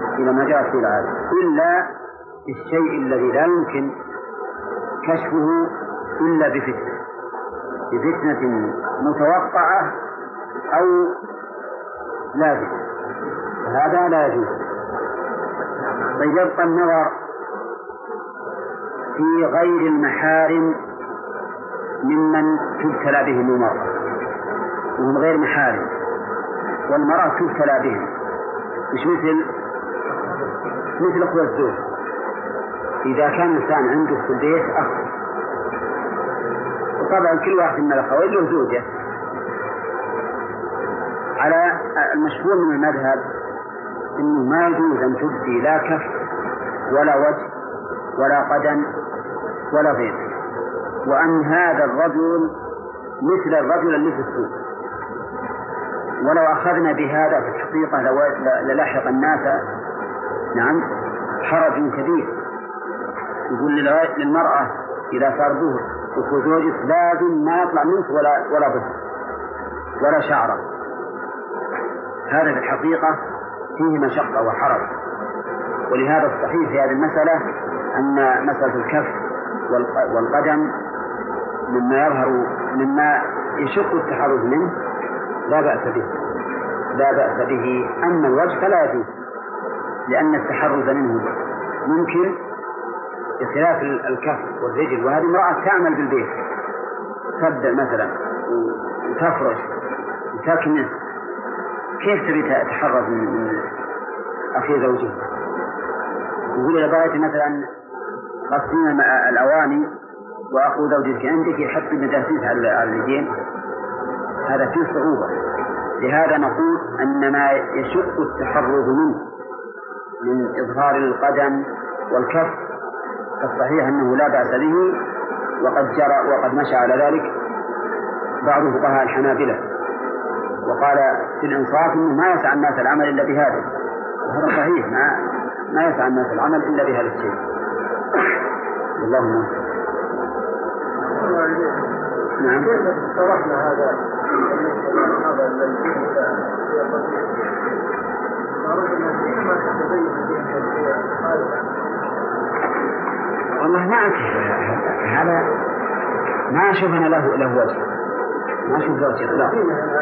إلا الشيء الذي لا يمكن كشفه إلا بفتنة متوقعة أو لازمة، هذا لا يجوز. طيب يبقى النظر في غير المحارم ممن تبتلى بهم المرأة، وهم غير محارم والمرأة تبتلى بهم، مش مثل أخوة الزوج. إذا كان إنسان عنده في البيت أخ، وطبعا كل واحد من الأخوين له زوجة، على المشهور من المذهب إنه ما يجوز أن تبدي لا كف ولا وجه ولا قدم ولا غيره، وأن هذا الرجل مثل الرجل اللي في السوق. ولو أخذنا بهذا في الحقيقة للاحق الناس نعم حرج كبير. يقول للمرأة إذا صار ظهر وزوجك لازم ما يطلع منك ولا ظهر ولا شعره، هذا في الحقيقة فيه مشقة وحرج. ولهذا الصحيح في هذه المسألة أن مسألة الكف والقدم مما يشق التحرز منه لا بأس به. أما الوجه فلا يجوز، لأن التحرز منه ممكن بخلاف الكف والرجل. وهذه امرأة تعمل بالبيت، تبدأ مثلا وتفرش وتكنس، كيف تبي تتحرز من أخي زوجها؟ يقول إذا بغيت مثلا غسلين الأواني وأخو زوجك عندك يحط المجاسيس على اليدين، هذا فيه صعوبة. لهذا نقول أن ما يشق التحرز منه من إظهار القدم والكف فالصحيح أنه لا بأس به، وقد مشى على ذلك بعض فقهاء الحنابلة وقال في الإنصاف أنه ما يسعى الناس العمل إلا بهذا، وهذا صحيح، ما يسعى الناس العمل إلا بهذا الشيء. اللهم نعم. شرحنا هذا والله ما أعرف هذا، ما أشوف أنا له وجه، ما أشوف له وجه لا.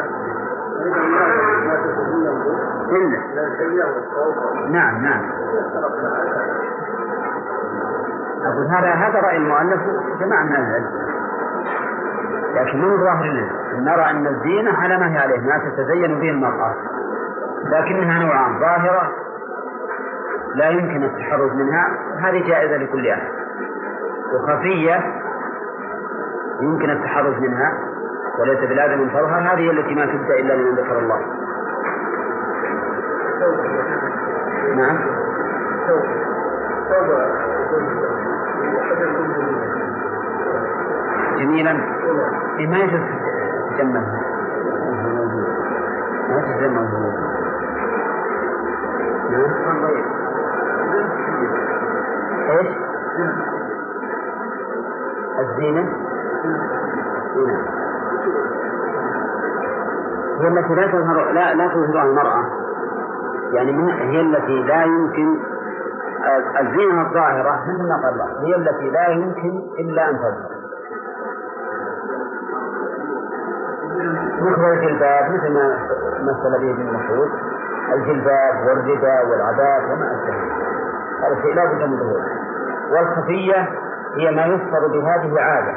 إلا نعم أقول هذا رأي المؤلف جماعة من العلم، لكن من ظاهر لنا نرى أن الزينة على ما هي عليه، ما تتزين به المرأة، لكنها نوعان: ظاهرة لا يمكن التحرز منها، هذه جائزة لكل أحد، وخفية يمكن التحرز منها وليس بلازم منفرها، هذه التي ما تبدأ إلا لمن ذكر الله. نعم. جميلا. ما يجوز تجمل، ما تجمل. ايش الزينة؟ هي التي لا تظهرها المرأة، يعني هي التي لا يمكن الزينة الظاهرة مثل ما قال الله، هي التي لا يمكن إلا أن تظهر، مثل الجلباب، مثل ما مثل به ابن مسعود، الجلباب والرداء والعباءة وما أشبه، هذا شيء لا بد من ظهوره. والخفية هي ما يفطر بهذه عادة،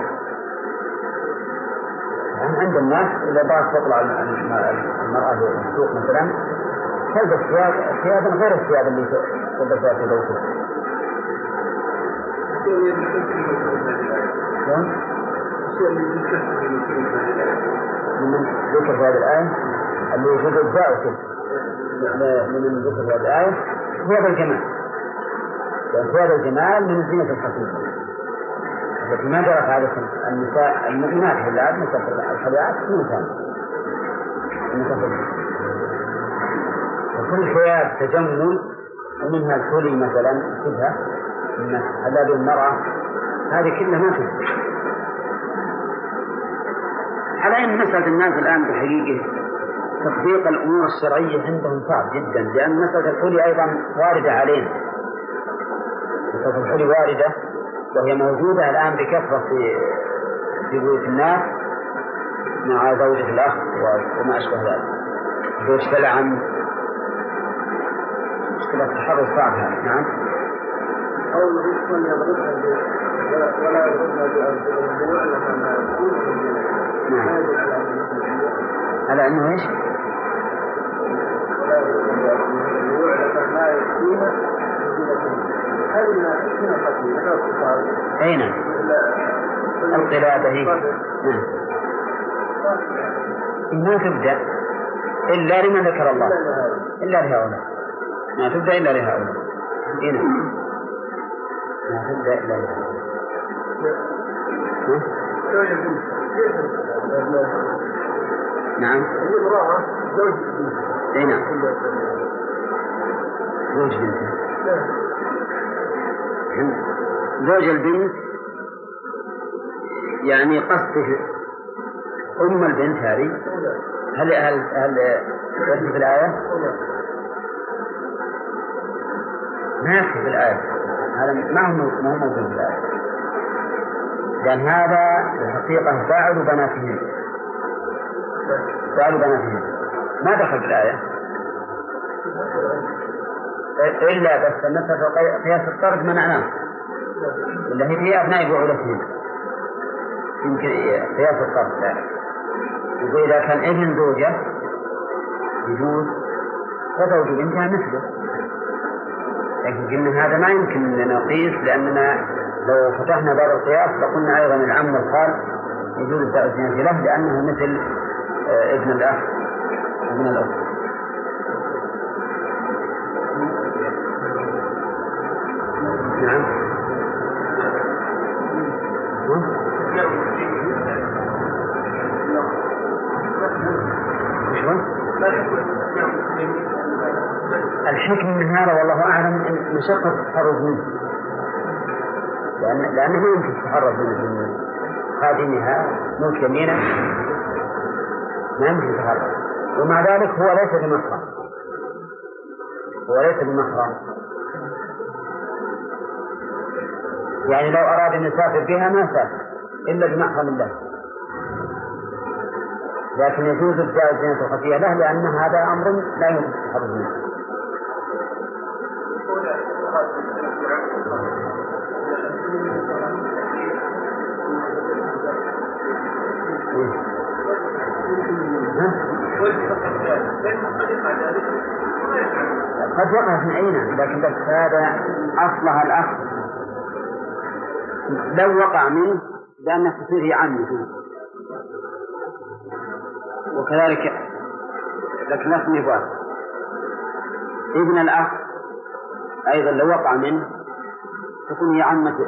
يعني عند الناس إذا بغت تطلع المرأة في السوق مثلا تلبس ثيابا غير الثياب اللي تلبسها في بيتها. من ذكر في هذه الآية اللي يجوز الزاء من ذكر في هذه الآية ثياب الجمال، يعني ثياب الجمال من الزينة الخفيفة التي ما جرت عادة النساء المؤمنات في اللعب مثل الخليعات من ثاني المتفضل. وكل ثياب تجمل ومنها الحلي مثلا شبهة من حلال المرأة هذه كلها ما تجمل. على أن مسألة الناس الآن بالحقيقة تطبيق الأمور الشرعية عندهم صعب جدا، لأن مسألة الحلي أيضا واردة علينا. مسألة الحلي واردة وهي موجودة الآن بكثرة في بيوت الناس مع زوجة الأخ وما أشبه ذلك. زوج تلعن مشكلة التحرش صعب هذا. نعم. أو يكون يضربها ولا يضربها بالجوع لما يكون. نعم. على أنه إيش؟ ولا يضربها بالجوع لما يكون. هذه من القتل. أين؟ القلادة هي. ما تبدأ إلا لمن ذكر الله، إلا لهؤلاء. ما تبدأ إلا لهؤلاء. هنا ما تبدأ إلا لهؤلاء. نعم. أي نعم. زوج بنت. زوج البنت يعني قصده أم البنت هذه. هل يأتي في الآية؟ ما يأتي في الآية. هذا ما هو موجود في الآية، لأن هذا الحقيقة فاعل بناتهم. ما دخل في الآية إلا بس مثل قياس الطرد منعناه، ولا هي أبناء بعولتهم يمكن قياس الطرد ذلك. وإذا كان ابن زوجة يجوز وزوج بنتها مثله، لكن قلنا هذا ما يمكن أن نقيس، لأننا لو فتحنا باب القياس لقلنا أيضا العم والخال يجوز التأذين له لأنه مثل ابن الأخ وابن الأخت. نعم. الحكم من هذا والله أعلم مشقة التحرز منه، لأنه يمكن التحرز من خادمها ملك يمينه، ما يمكن التحرز. ومع ذلك هو ليس بمحرم. يعني لو أراد أن يسافر بها ما سافر إلا بمحرم الله، لكن يجوز ابداء الزينة الخفية له لأن هذا أمر لا يمكن التحرز منه. قد يقع في عينه، لكن بس هذا أصلها الأصل لو وقع منه لأن تصير عنه. وكذلك لكن نفس نبات ابن الأخ أيضا لو وقع منه تكون هي عمته.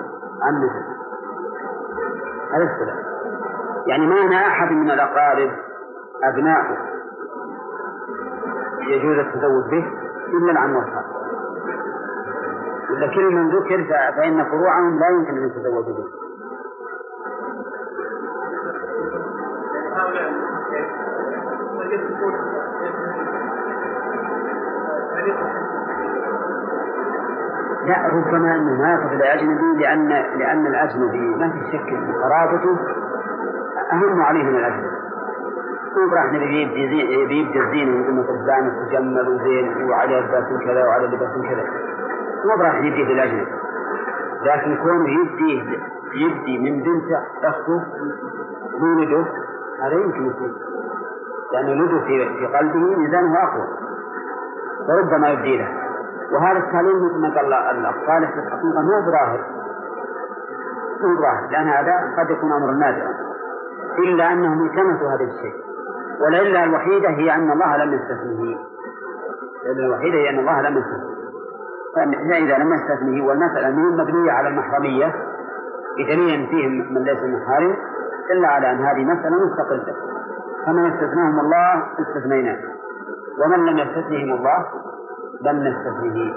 هذا السبب. يعني ما هنا أحد من الأقارب أبناءه يجوز التزوج به إلا العم والخال، ولا كل من ذكر فإن فروعهم لا يمكن أن يتزوج به. لا، ربما أنه ما يصف الأجنبي لأن الأجنبي ما في شك أن قرابته أهم عليه من الأجنبي. هو راح بيبدأ الزين ويقول قدامه تجمل وزين وعليه لباس كذا وعليه لباس كذا، هو راح يبدي في الأجنبي. لكن كونه يبدي من بنت أخته مولده هذا يمكن يصير، لأن ولده في قلبه ميزانه أقوى فربما يبدي له. وهذا التعليم مثل ما قال الأطفال في الحقيقة مو ظاهر، لأن هذا قد يكون أمر نادرا، إلا أنهم التمسوا هذا الشيء. ولإلا الوحيدة هي أن الله لم يستثنه، فإذا لم يستثنه والمسألة مبنية على المحرمية بدليل فيهم من ليس محارم، إلا على أن هذه مسألة مستقلة، فما يستثناهم الله استثنيناه. ومن لم يستثنهم الله لم نستثنه.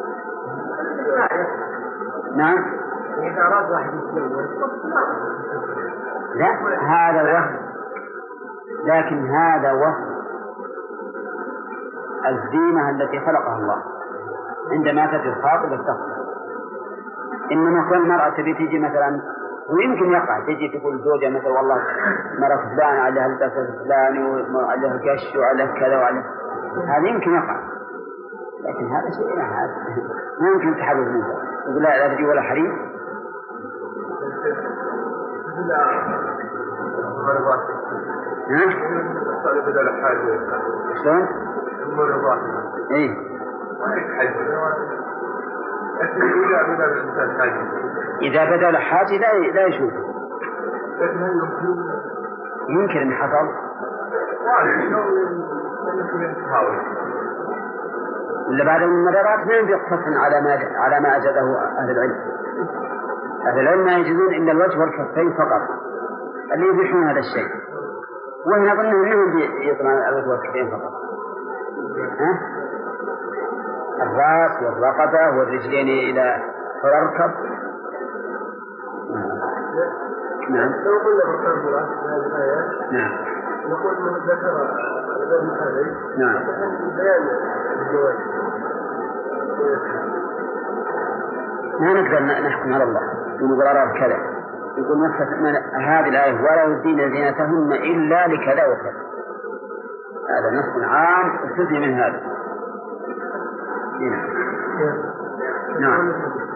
نعم. إذا أراد واحد يتزوج لا هذا وهم، لكن هذا وهم الزينة التي خلقها الله عندما تأتي الخاطب التخطب. إنما كل مرأة تجي مثلا، ويمكن يقع تجي تقول زوجها مثلا والله مرة فلان عليها الدسة فلان وعليها القش وعليها كذا وعليها، هذا يمكن يقع، لكن هذا شيء هذا ممكن يتحرز منه يقول لا تجي ولا حريم. بدل حاجة شلون؟ المرضى إيه إذا بدأ له حاجة لا يشوف، يمكن أن حصل ولا بعد المرارات ما يقتصر على ما أجده أهل العلم. أهل العلم ما يجدون إلا الوجه والكفين فقط اللي يبيحون هذا الشيء، وهنا ظنهم أنهم يطلع الوجه والكفين فقط. الرأس والرقبة والرجلين إلى الركب. نعم. لو قلنا بركان الله في هذه الآيات نقول من ذكر الذي عليه نعم بيان الجواز. ما نقدر نحكم على الله ونقول أراه كذا، يقول هذه الآية ولا يدين زينتهن إلا لكذا وكذا، هذا نص عام استثني من هذا. نعم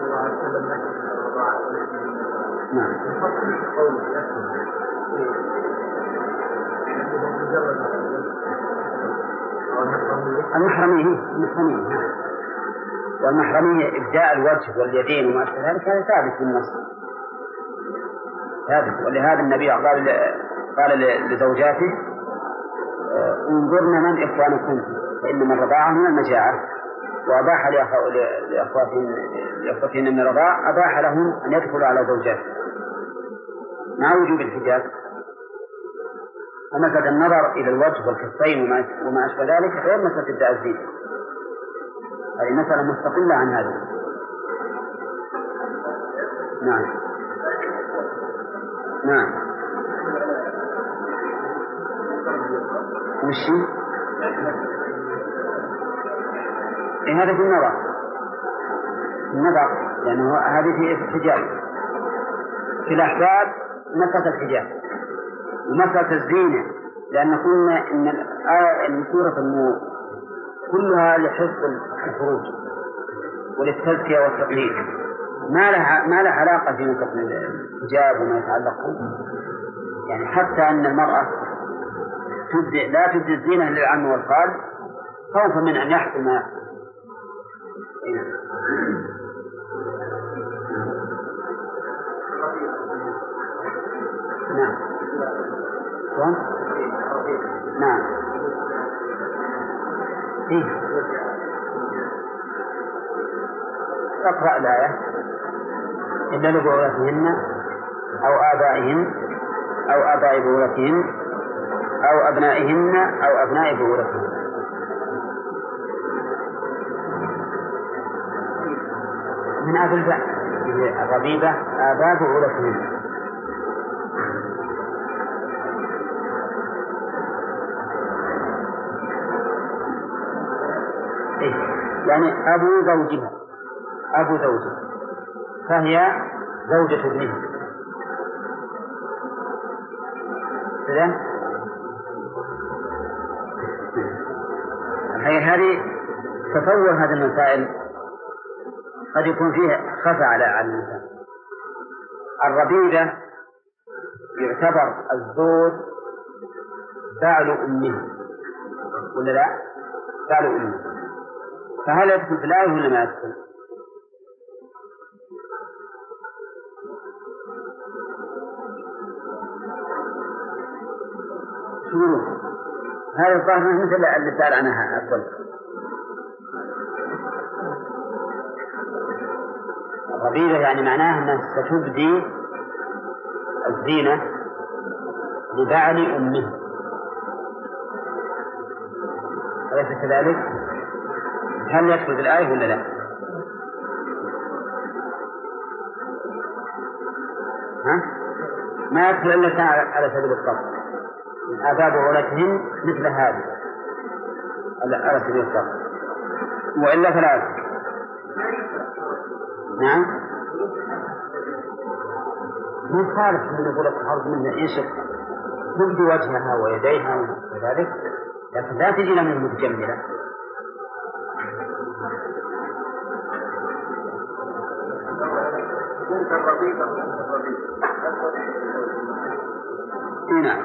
نعم. المحرمية والمحرمية إبداء الوجه واليدين وما أشبه ذلك هذا ثابت في النص ثابت، ولهذا النبي قال لزوجاته انظرن من إخوانكم فإنما الرضاعة من المجاعة، وأباح لأخوتهن من الرضاع أباح لهم أن يدخلوا على زوجات مع وجوب الحجاب. ومسألة النظر إلى الوجه والكفين وما أشبه ذلك غير مسألة إبداء الزينة، هذه مسألة مستقلة عن هذا. نعم نعم. وشي هذا في النظر لأنه هذه في الحجاب. في الأحباب مسألة الحجاب ومسألة الزينة، لأن قلنا إن سورة النور كلها لحفظ الفروج وللتزكية والتقليد، ما لها علاقة في مسألة الحجاب وما يتعلق، يعني حتى أن المرأة لا تبدي الزينة للعم والخال خوفا من أن يحصل ما نعم شلون؟ نعم إيه اقرأ الآية إلا لبعولتهن أو آبائهن أو آباء بعولتهن أو أبنائهن أو أبناء بعولتهن. من آب الباء الربيبة آباء بعولتهن. إيه؟ يعني أبو زوجها فهي زوجة ابنه كذا. هذه تصور هذه المسائل قد يكون فيها خفى على الإنسان. الربيبة يعتبر الزوج بعل أمه ولا لا؟ بعل أمه، فهل يدخل في الآية ولا ما يدخل؟ شنو هذا الظاهر مثل اللي سأل عنها أفضل. الربيبة يعني معناها أنها ستبدي الزينة لبعل أمه، أليس كذلك؟ هل يدخل في الآية ولا لا؟ ها؟ ما يدخل إلا كان على سبيل القصد. آداب بعولتهن مثل هذه على سبيل القصد، وإلا فلا يدخل. نعم. من خالف من يقول الحرب منه ينشق تبدي وجهها ويديها وذلك، لكن لا تجي لها من متجملة. نعم.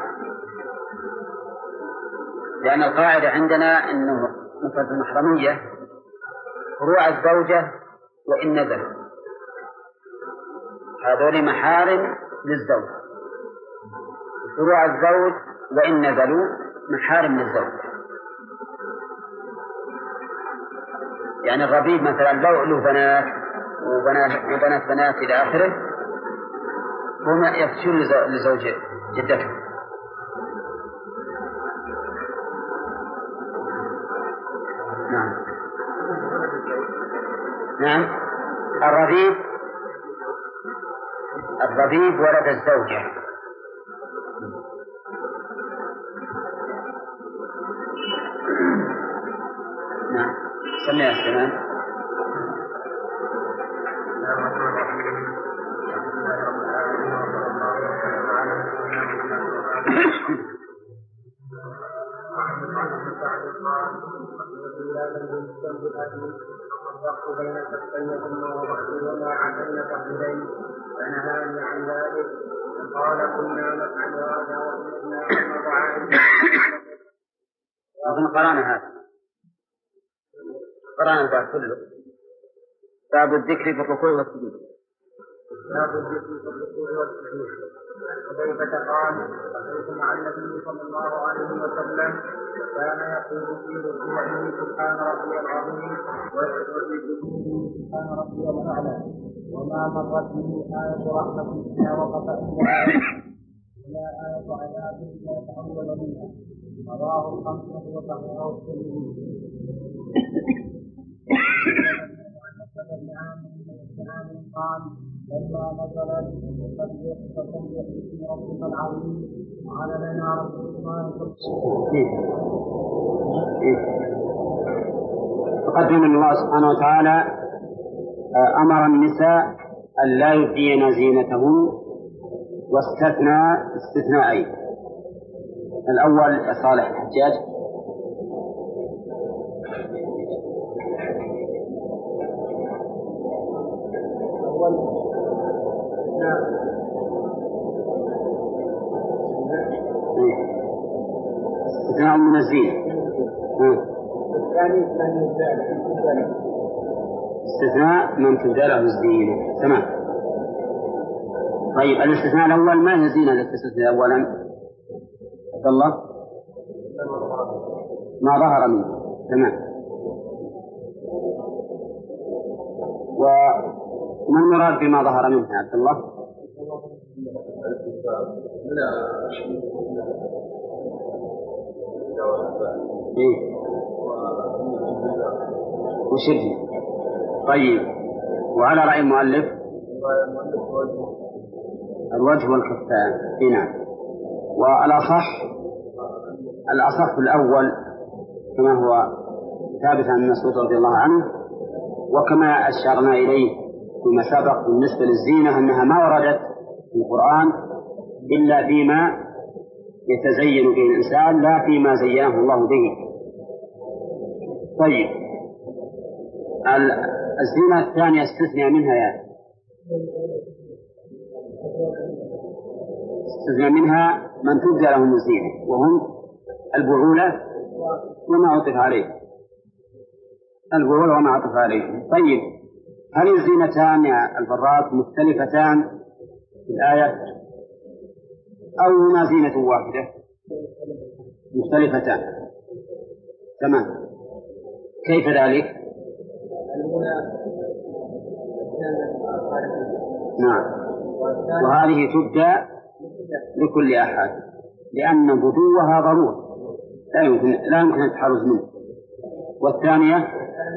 لأن القاعدة عندنا أنه مثل المحرمية فروع الزوجة وإن نزل، هذول محارم للزوج. فروع الزوج وإن نزلوا محارم للزوج. يعني الربيب مثلا لو له بنات وبنات بنات إلى آخره هم يفتشون لزوج جدته. نعم. نعم. الربيب ولد الزوجة. نعم. سمع السلام. بين كفي ثم وضعتهما عن تقبلين فنهاني عن ذلك قال كنا نفعل هذا وأمرنا أن نضع أظن قرانا هذا، قرانا الباب كله. باب الذكر في الركوع والسجود. باب الذكر في الركوع والسجود. حذيفة قال صليت مع النبي صلى الله عليه وسلم كان يقول في ركوعه سبحان ربي العظيم وفي سجوده سبحان ربي الأعلى وما مرت به آية رحمة إلا وقف إلا آية عذاب إلا تأول منها. رواه الخمسة وصححه الترمذي. قال لما نزلت فسبح باسم ربك العظيم قال لنا رسول الله صلى الله عليه وسلم. تقدم الله سبحانه وتعالى أمر النساء أن لا يبدين زينتهن، واستثنى استثناءين. الأول صالح الحجاج. استثناء من الزينة. استثناء من تبدأ الزينة. تمام. طيب الاستثناء الأول ما هي الزينة التي تستثنى أولا؟ عبد الله. ما ظهر منه. تمام. وما المراد بما ظهر منه يا عبد الله؟ إيه؟ وشبه. طيب، وعلى رأي المؤلف الوجه والكفان. نعم. الأصح الأول كما هو ثابت عن مسعود رضي الله عنه، وكما أشرنا إليه فيما سبق بالنسبة للزينة أنها ما وردت في القرآن إلا فيما يتزين به الإنسان لا فيما زينه الله به. طيب، الزينة الثانية استثنى منها استثنى منها من تبدأ لهم الزينة وهم البعولة وما عطف عليه. البعولة وما عطف عليه. طيب، هل الزينتان يا البرات مختلفتان في الآية أو هما زينة واحدة؟ مختلفتان. تمام. كيف ذلك؟ نعم. وهذه تبدأ لكل أحد لأن بدوها ضرورة لا يمكن أن تحرز منه. والثانية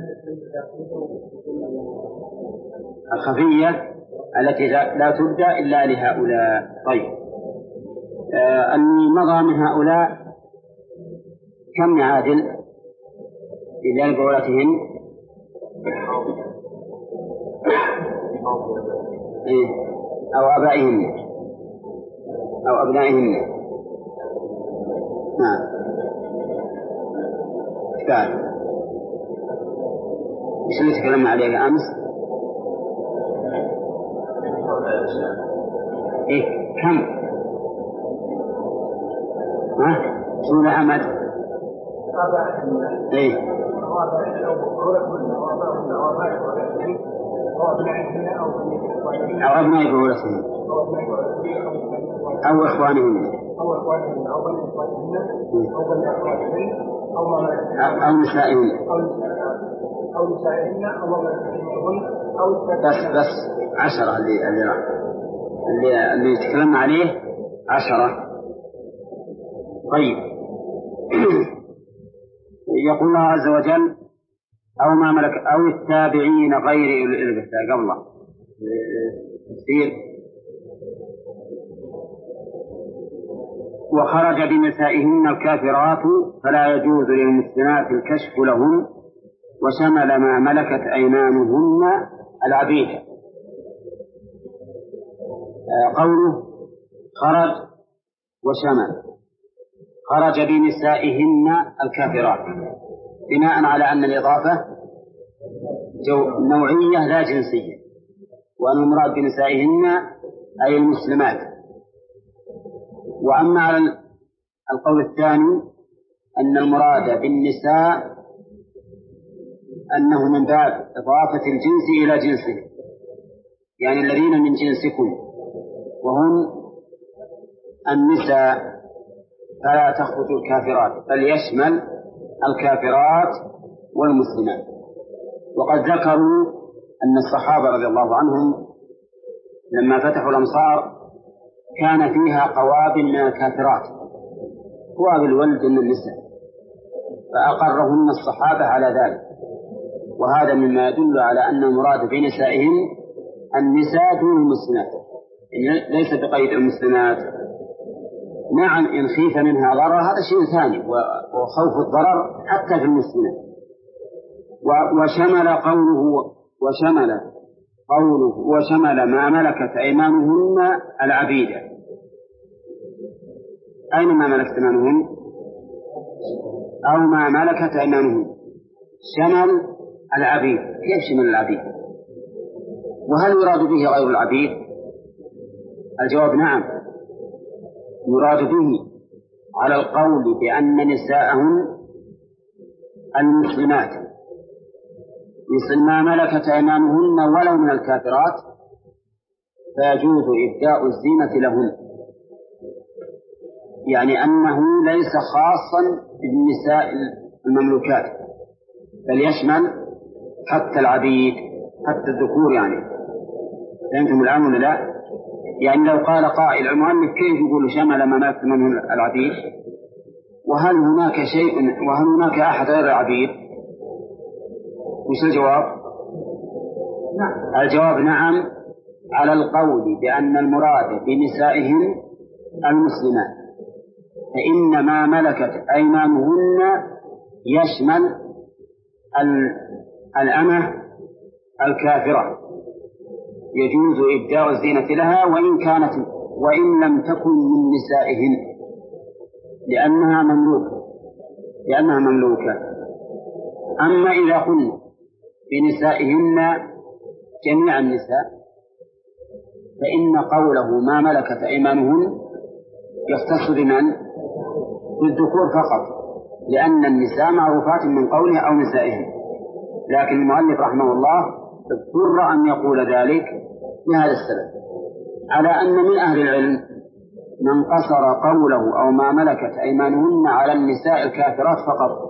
الخفية التي لا تبدأ إلا لهؤلاء. طيب اللي مضى من هؤلاء كم يعادل إلا لبعولتهم؟ أو آبائهم أو أبنائهم. نعم قال إيش اللي تكلمنا عليه أمس؟ كم؟ سنة أحمد أو أبناء بعولتهم أو إخوانهم أو نسائهم بس 10 اللي تكلمنا عليه 10. طيب يقول الله عز وجل أو ما ملك أو التابعين غير الإربة قبل تفسير. وخرج بنسائهن الكافرات فلا يجوز للمسلمات الكشف لهن وشمل ما ملكت أيمانهن العبيد. قوله خرج وشمل، خرج بنسائهن الكافرات بناء على أن الإضافة نوعية لا جنسية، وأن المراد بنسائهن أي المسلمات. وأما على القول الثاني أن المراد بالنساء أنه من باب إضافة الجنس إلى جنسه، يعني الذين من جنسكم وهم النساء، فلا تخرج الكافرات بل يشمل الكافرات والمسلمات. وقد ذكروا أن الصحابة رضي الله عنهم لما فتحوا الأمصار كان فيها قوابل من الكافرات، قوابل ولد من النساء، فأقرهن الصحابة على ذلك. وهذا مما يدل على أن المراد بنسائهم النساء دون المسلمات، يعني ليس بقيد المسلمات. نعم إن خيف منها ضرر هذا شيء ثاني، وخوف الضرر حتى في المسلمات. وشمل ما ملكت أيمانهن العبيدة. أين ما ملكت أيمانهن؟ أو ما ملكت أيمانهن شمل العبيد. كيف شمل العبيد؟ وهل يراد به غير العبيد؟ الجواب نعم، يراد به على القول بأن نساءهن المسلمات مثل ما ملكت أيمانهن ولو من الكافرات، فيجوز إبداء الزينة لهن، يعني أنه ليس خاصا بالنساء المملوكات بل يشمل حتى العبيد حتى الذكور. يعني فهمتم الآن ولا لا؟ يعني لو قال قائل المؤلف كيف يقول شمل ما ملكت منه العبيد وهل هناك أحد غير العبيد؟ وش الجواب؟ الجواب نعم، على القول بأن المراد بنسائهم المسلمات، فإن ما ملكت أيمانهن يشمل الأمة الكافرة، يجوز إبداء الزينة لها وإن لم تكن من نسائهن لأنها مملوكة. أما إذا قلنا بنسائهن جميع النساء فإن قوله ما ملكت أيمانهن يختص بمن؟ بالذكور فقط، لأن النساء معروفات من قوله أو نسائهن. لكن المؤلف رحمه الله اضطر أن يقول ذلك لهذا السبب، على أن من أهل العلم من قصر قوله أو ما ملكت أيمانهن على النساء الكافرات فقط،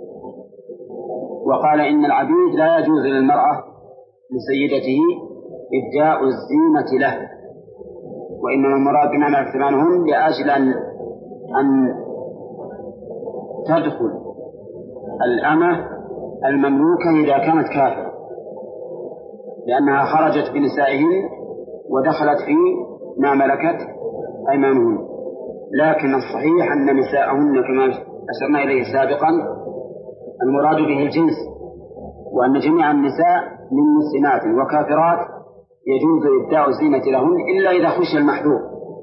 وقال إن العبيد لا يجوز للمرأة لسيدته إبداء الزينة له، وإنما المراد بما ملكت أيمانهن لأجل أن تدخل الأمة المملوكة إذا كانت كافرة، لأنها خرجت بنسائهن ودخلت في ما ملكت أيمانهن. لكن الصحيح أن نساءهن كما أشرنا إليه سابقا المراد به الجنس، وأن جميع النساء من مسلمات وكافرات يجوز إبداء الزينة لهن إلا إذا خشي المحذور.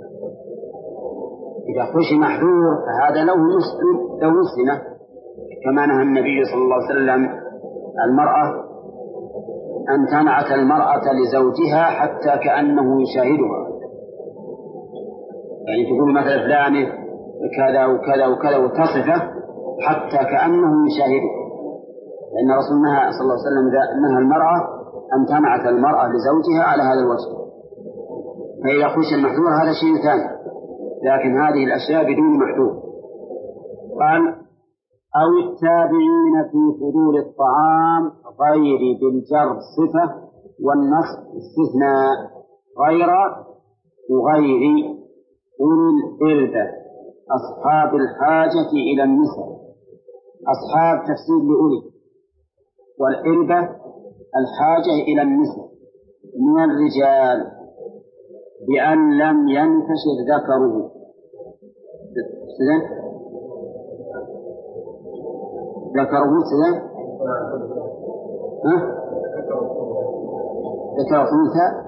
إذا خشي محذور فهذا له مسلمة، كما نهى النبي صلى الله عليه وسلم المرأة أن تنعت المرأة لزوجها حتى كأنه يشاهدها، يعني تقول مثلا فلانة كذا وكذا وكذا وتصفه حتى كأنه يشاهده، لأن رسولنا صلى الله عليه وسلم نهى المرأة أن تنعت المرأة لزوجها على هذا الوجه. فإذا خشي المحذور هذا شيء ثاني، لكن هذه الأشياء بدون محذور. قال أو التابعين في فضول الطعام غير بالجر صفة والنصب استثناء، غير وغير أولي الإربة أصحاب الحاجة إلى النساء. أصحاب تفسير لأولي، والإربة الحاجة إلى النساء من الرجال بأن لم ينتشر ذكره. ذكره سلام ذكر أنثى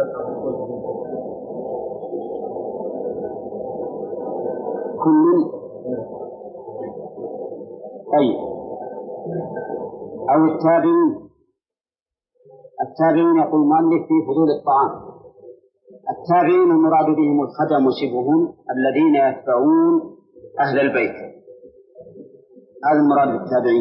كل أي أو التابعين يقول المؤلف في فضول الطعام. التابعين المراد بهم الخدم وشبههم الذين يتبعون أهل البيت، هذا المراد بالتابعين.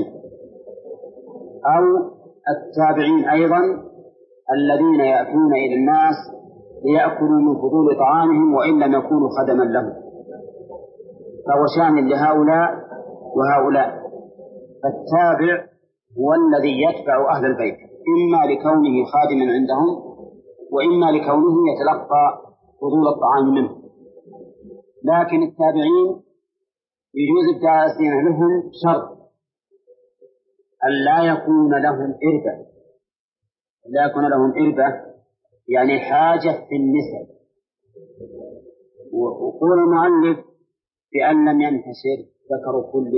أو التابعين أيضا الذين يأتون إلى الناس ليأكلوا من فضول طعامهم وإن لم يكونوا خدما لهم، فهو شامل لهؤلاء وهؤلاء. التابع هو الذي يتبع أهل البيت إما لكونه خادما عندهم وإما لكونه يتلقى فضول الطعام منه. لكن التابعين يجوز ابداء الزينة لهم شرط أن لا يكون لهم إربة، لا يكون لهم إربة يعني حاجة في النساء. وقول المؤلف بأن لم ينتشر ذكر كل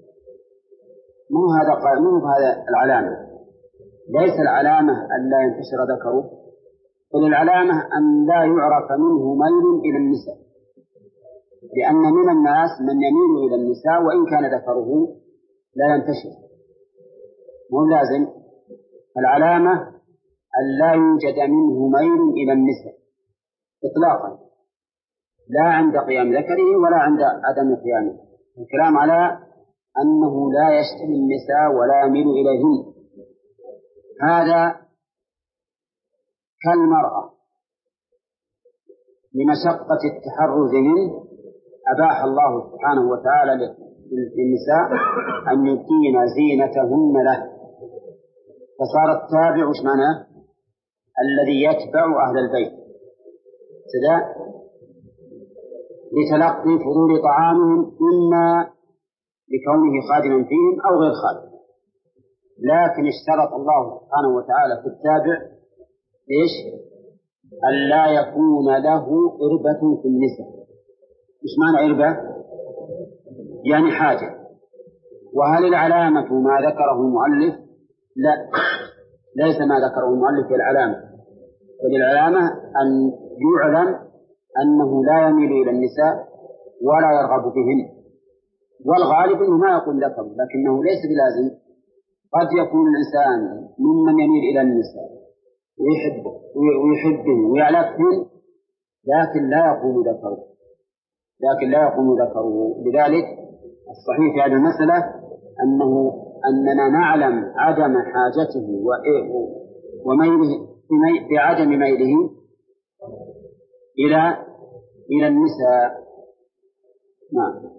مو هذا العلامة، ليس العلامة أن لا ينتشر ذكره، بل العلامة أن لا يعرف منه ميل إلى النساء، لأن من الناس من يميل إلى النساء وإن كان ذكره لا ينتشر، مو لازم. العلامة أن لا يوجد منه ميل إلى النساء إطلاقا، لا عند قيام ذكره ولا عند عدم قيامه. الكلام على أنه لا يشتهي النساء ولا يميل إليهن. هذا كالمرأة لمشقة التحرز منه أباح الله سبحانه وتعالى للنساء أن يبدين زينتهن له، فصار التابع وش معناه؟ الذي يتبع أهل البيت لتلقي فضول طعامهم إما لكونه خادما فيهم أو غير خادم. لكن اشترط الله سبحانه وتعالى في التابع إيش؟ أن لا يكون له إربة في النساء. مش معنى إربة؟ يعني حاجة. وهل العلامة ما ذكره المؤلف؟ لا، ليس ما ذكره المؤلف في العلامة، بل العلامة أن يعلم أنه لا يميل إلى النساء ولا يرغب بهن، والغالب أنه ما يقول ذكر، لكنه ليس بلازم. قد يكون الإنسان ممن يميل إلى النساء ويحبه ويعلفهن لكن لا يقوم ذكره. لذلك الصحيح في هذه المسألة أننا نعلم عدم حاجته وميله بعدم ميله إلى النساء. نعم.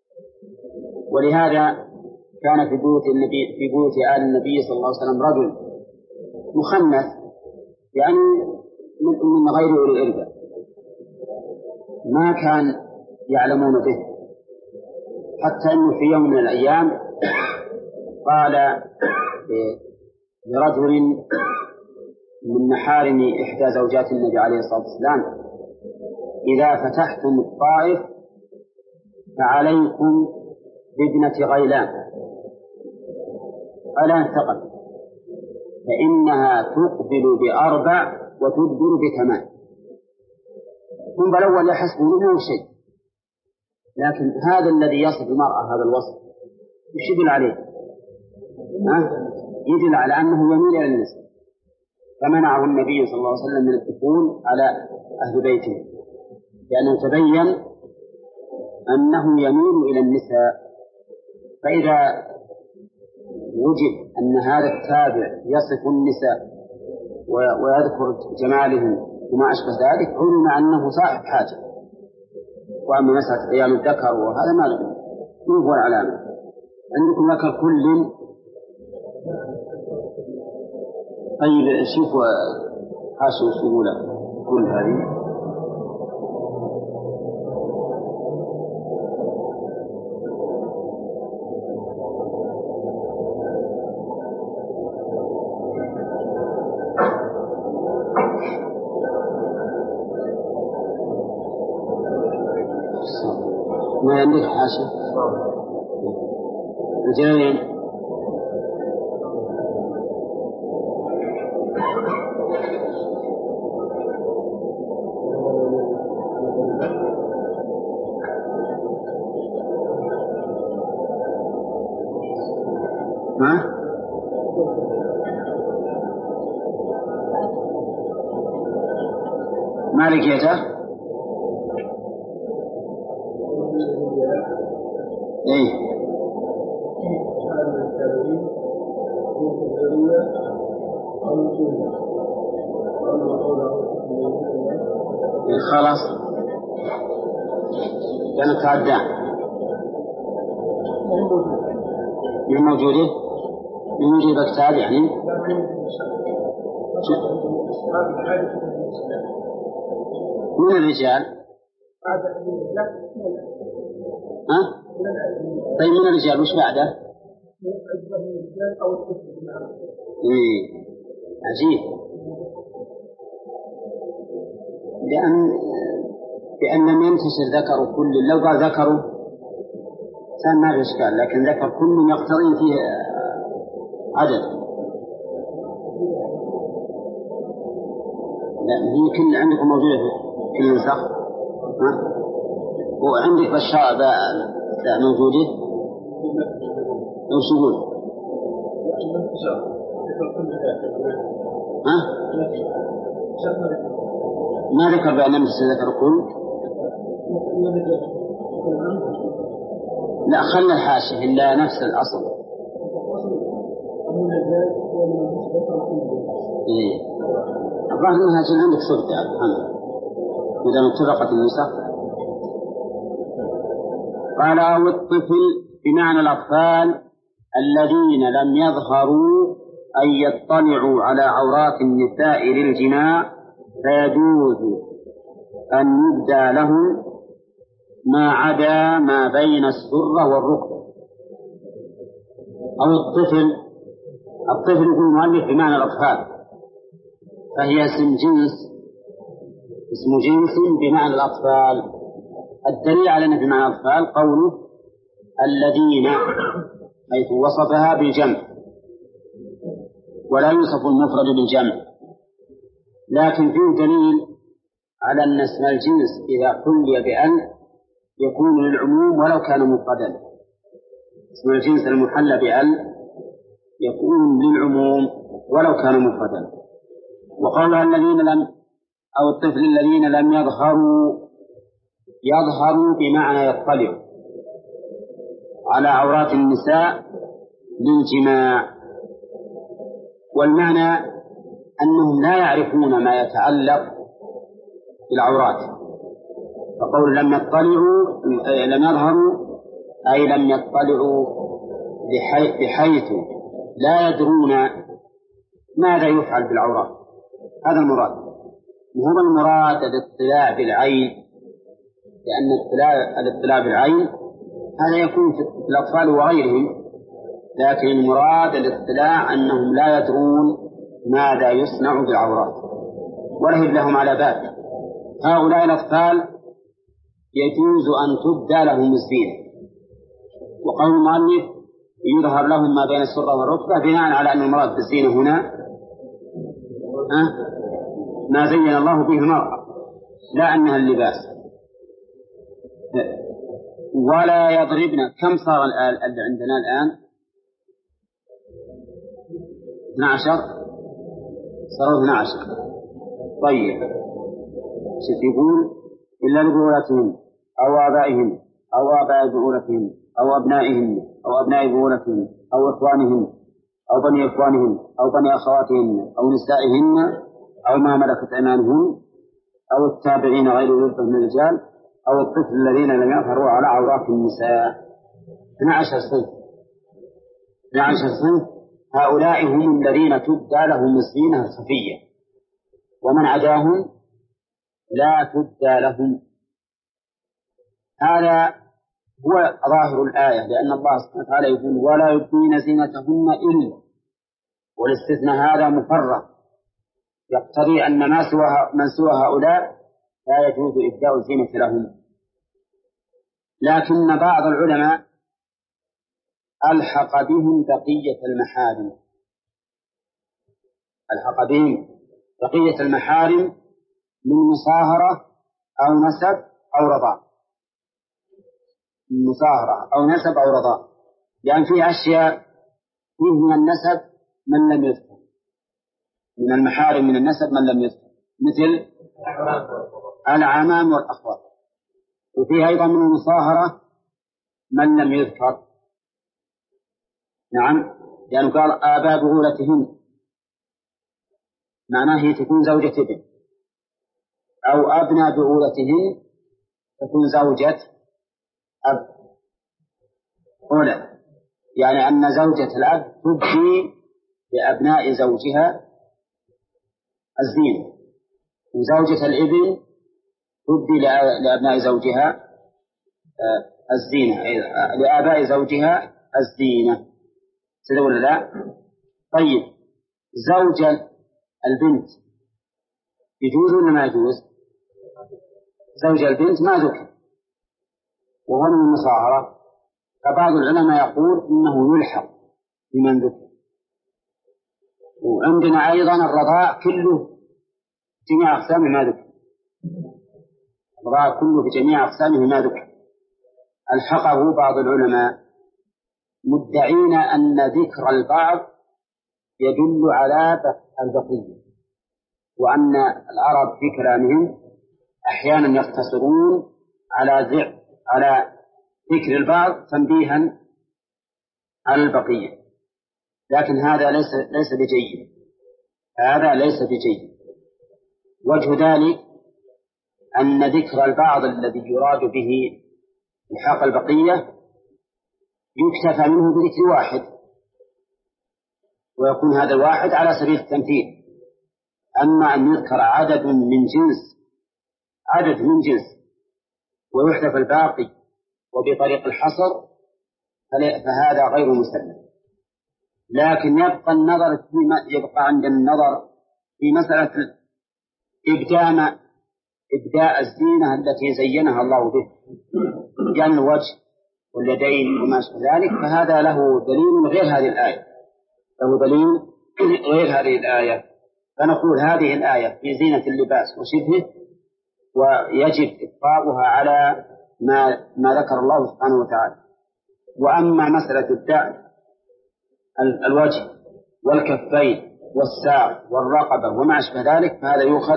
ولهذا كان في بيوت آل النبي صلى الله عليه وسلم رجل مخنث، يعني من غير أولي الإربة، ما كان يعلمون به، حتى أنه في يوم من الأيام قال لرجل من محارم إحدى زوجات النبي عليه الصلاة والسلام: إذا فتحتم الطائف فعليكم بابنة غيلان ثقل، فإنها تقبل ب4 وتدبر ب8. هم بالأول يحسبون منه شيء، لكن هذا الذي يصف المرأة هذا الوصف وش يدل عليه؟ يدل على أنه يميل إلى النساء، فمنعه النبي صلى الله عليه وسلم من الدخول على أهل بيته، لأنه تبين أنه يميل إلى النساء. فإذا وجد أن هذا التابع يصف النساء ويذكر جمالهم وما أشبه ذلك، علم أنه صاحب حاجة. وأما مسألة أيام الذكر وهذا ما هو العلامة. عندكم ذكر كل. طيب شوفوا حاشوا سهولة كل هذه. ما عندك حاشا الجايين مالك يته خلاص كانت تعدى من موجوده من وجود الكتاب يعني من الرجال. طيب من الرجال وش بعده؟ عجيب، لأن لم ينتشر ذكر كل. لو قال ذكره كان ما في إشكال، لكن ذكر كل يقتضي فيه عدد. لا هي كل عندكم موجودة في كل نسخ. وعندك بشار موجودة أو شغول ما ذكر بأن نمس ذكر كل. لا خلنا الحاشية إلا نفس الأصل. الظاهر أنها جل عندك صدق يا محمد إذا اتفقت النسخ. قال أو الطفل بمعنى الأطفال الذين لم يظهروا أن يطلعوا على عورات النساء للجماع، فيجوز أن يبدى لهم ما عدا ما بين السرة والركبة. أو الطفل يقول المؤلف بمعنى الأطفال، فهي اسم جنس بمعنى الأطفال. الدليل على أنه بمعنى الأطفال قوله الذين، حيث وصفها بالجمع ولا يوصف المفرد بالجمع. لكن فيه دليل على أن اسم الجنس إذا حلي بأن يكون للعموم ولو كان مفردا. اسم الجنس المحلى بأن يكون للعموم ولو كان مفردا. وقال الذين لم أو الطفل الذين لم يظهروا بمعنى يطلعوا على عورات النساء للجماع، والمعنى أنهم لا يعرفون ما يتعلق بالعورات. فقول لم يظهروا أي لم يطلعوا بحيث لا يدرون ماذا يفعل بالعورات. هذا المراد، وهو المراد الاطلاع بالعين، لأن الاطلاع بالعين هذا يكون في الأطفال وغيرهم، لكن المراد الاطلاع أنهم لا يدرون ماذا يصنع بالعورات ولهب لهم على بال. هؤلاء الأطفال يجوز أن تبدى لهم الزينة، وقول المؤلف يظهر لهم ما بين السرة والركبة بناء على أن المراد بالزينة هنا ما زين الله به المرأة لا أنها اللباس. ولا يضربن. كم صار اللي عندنا الآن؟ 12 صاروا 12. طيب شوف يقول إلا لبعولتهم أو آبائهم أو آباء بعولتهم أو أبنائهم أو أبناء بعولتهم أو إخوانهم أو بني إخوانهم أو بني أخواتهم أو نسائهن أو ما ملكت أيمانهن أو التابعين غير أولي من الرجال أو الطفل الذين لم يظهروا على عورات النساء. 12 صنف. 12 صنف. هؤلاء هم الذين تبدى لهم الزينة الخفية، ومن عداهم لا تبدى لهم. هذا هو ظاهر الآية، لأن الله سبحانه وتعالى يقول ولا يبدين زينتهن إلا، والاستثناء هذا مفرغ يقتضي أن من سوى هؤلاء لا يجوز إبداء الزينة لهم. لكن بعض العلماء ألحق بهم بقية المحارم، ألحق بهم بقية المحارم من مصاهرة أو نسب أو رضاع، من مصاهرة أو نسب أو رضاع، لأن فيه أشياء فيه من النسب من لم يذكر، من المحارم من النسب من لم يذكر، مثل العمام والأخوات، وفيه أيضا من المصاهرة من لم يذكر. نعم، لأنه قال آباء بعولتهم، معناه هي تكون زوجة ابن، أو أبناء بعولتهم تكون زوجة أب أولى، يعني أن زوجة الأب تبدي لأبناء زوجها الزينة، وزوجة الابن تبدي لأبناء زوجها الزينة، لآباء زوجها الزينة. سيدة ولا لا؟ طيب زوج البنت يجوز ولا ما يجوز؟ زوج البنت ما ذكر وهو من المصاهرة، فبعض العلماء يقول إنه يلحق بمن ذكر. وعندنا أيضا الرضاع كله جميع أقسامه ما ذكر، الرضاع كله بجميع أقسامه ما ذكر، ألحقه بعض العلماء مدعين أن ذكر البعض يدل على البقية، وأن العرب في كلامهم أحيانا يقتصرون على ذكر البعض تنبيها على البقية، لكن هذا ليس بجيد، هذا ليس بجيد. وجه ذلك أن ذكر البعض الذي يراد به الحاق البقية يكتفى منه بذكر واحد، ويكون هذا الواحد على سبيل التمثيل. أما أن يذكر عدد من جنس ويحذف الباقي وبطريق الحصر فهذا غير مسلم. لكن يبقى عند النظر في مسألة إبداء الزينة التي زينها الله به، يعني الوجه واليدين وما شابه ذلك، فهذا له دليل غير هذه الآية، له دليل غير هذه الآية. فنقول هذه الآية في زينة اللباس وشبهه، ويجب إطباقها على ما ذكر الله سبحانه وتعالى. وأما مسألة إبداء الوجه والكفين والساق والرقبة وما أشبه ذلك فهذا يؤخذ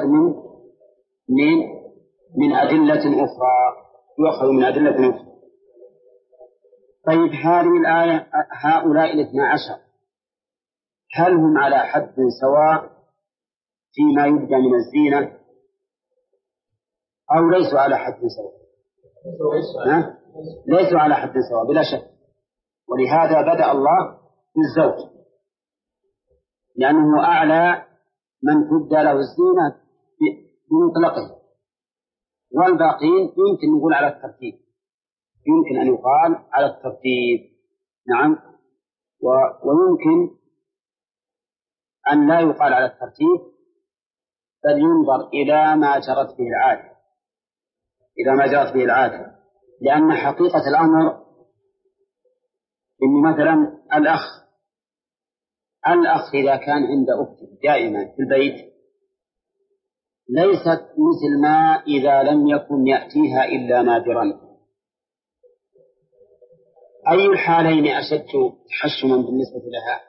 من أدلة أخرى، طيب هذه الآية هؤلاء 12 هل هم على حد سواء فيما يبدأ من الزينة أو ليسوا على حد سواء؟ ليسوا على حد سواء بلا شك. ولهذا بدأ الله بالزوج لأنه أعلى من تبدأ له الزينة بمطلقه، والباقين يمكن نقول على الترتيب، يمكن أن يقال على الترتيب. نعم. ويمكن أن لا يقال على الترتيب، بل ينظر إلى ما جرت به العادة، لأن حقيقة الأمر إن مثلا الأخ إذا كان عند أخته دائما في البيت ليست مثل ما إذا لم يكن يأتيها إلا نادرا. أي الحالين أشد تحشما بالنسبة لها؟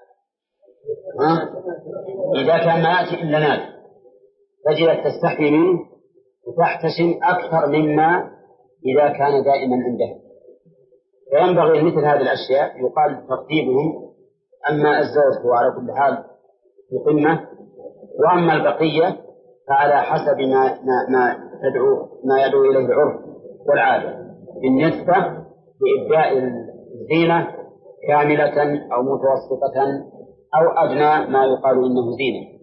إذا كان ما يأتي إلا نادر تجد تستحي منه وتحتشم أكثر مما إذا كان دائما عنده. فينبغي مثل هذه الأشياء يقال ترتيبهم، أما الزوج هو على كل حال بقمة، وأما البقية فعلى حسب ما يدعو إليه العرف والعادة بالنسبة لإبداء الزينة كاملة أو متوسطة أو أدنى ما يقال إنه زينة.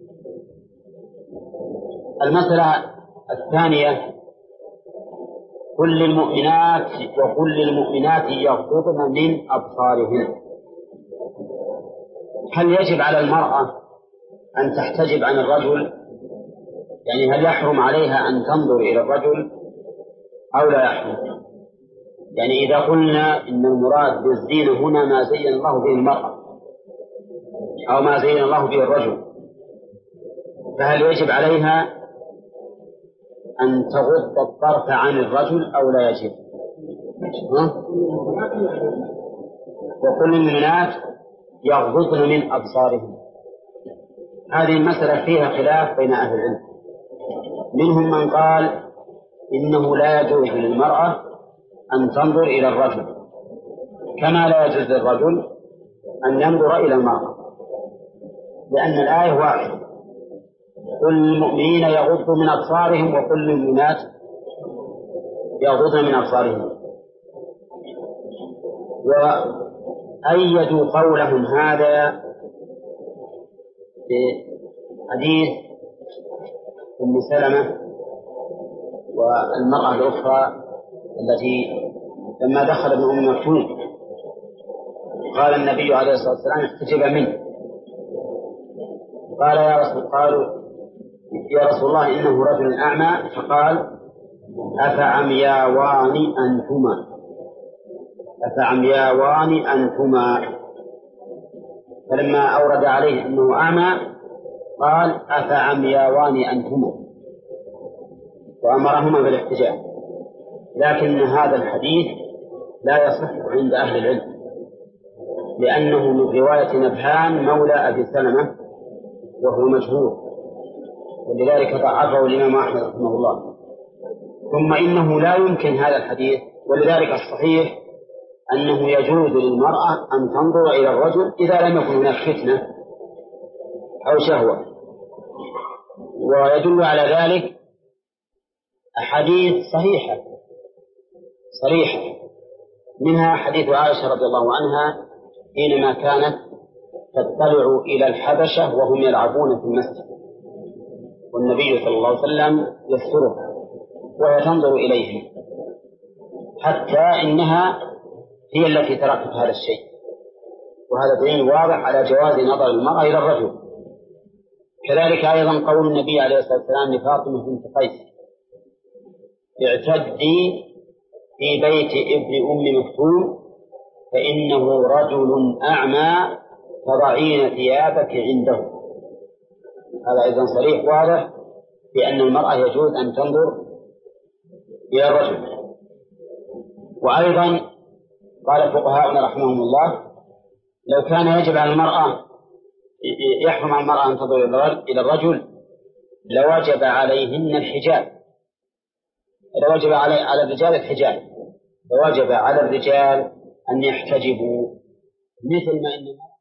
المسألة الثانية: كل المؤمنات يغضضن من أبصارهن. هل يجب على المرأة أن تحتجب عن الرجل؟ يعني هل يحرم عليها أن تنظر إلى الرجل أو لا يحرم؟ يعني إذا قلنا إن المراد بالزينة هنا ما زين الله به المرأة أو ما زين الله به الرجل، فهل يجب عليها أن تغض الطرف عن الرجل أو لا يجب؟ وكل المؤمنات يغضضن من أبصارهم. هذه المسألة فيها خلاف بين أهل العلم، منهم من قال إنه لا يجوز للمرأة أن تنظر إلى الرجل كما لا يجوز للرجل أن ينظر إلى المرأة، لأن الآية واحدة: كل المؤمنين يغضوا من أبصارهم وكل المؤمنات يغضضن من أبصارهم. وأيدوا قولهم هذا بحديث أم سلمة والمرأة الأخرى التي لما دخل ابن أم مكتوم قال النبي عليه الصلاة والسلام: احتجب منه. قالوا يا رسول الله إنه رجل أعمى، فقال: أفعمياوان أنتما. فلما أورد عليه أنه أعمى قال: أفعمياوان أنتما، وأمرهما بالاحتجاب. لكن هذا الحديث لا يصح عند أهل العلم، لأنه من رواية نبهان مولى أبي سلمة وهو مجهول، ولذلك ضعفه الإمام أحمد رحمه الله. ثم إنه لا يمكن هذا الحديث، ولذلك الصحيح أنه يجوز للمرأة أن تنظر إلى الرجل إذا لم يكن هناك فتنة أو شهوة. ويدل على ذلك أحاديث صريحة، منها حديث عائشة رضي الله عنها حينما كانت تطلع إلى الحبشة وهم يلعبون في المسجد، والنبي صلى الله عليه وسلم يسترها وهي تنظر إليهم، حتى إنها هي التي تركت هذا الشيء. وهذا دليل واضح على جواز نظر المرأة إلى الرجل. كذلك أيضا قول النبي عليه الصلاة والسلام لفاطمة بنت قيس: اعتدي في بيت ابن أم مكتوم فإنه رجل أعمى فضعين ثيابك عنده. هذا أيضا صريح واضح بأن المرأة يجوز أن تنظر إلى الرجل. وأيضا قال فقهاؤنا رحمهم الله: لو كان يجب على المرأة يحرم على المرأة أن تنظر إلى الرجل لوجب عليهن الحجاب، لوجب على الرجال الحجاب، لوجب على الرجال أن يحتجبوا مثل ما إن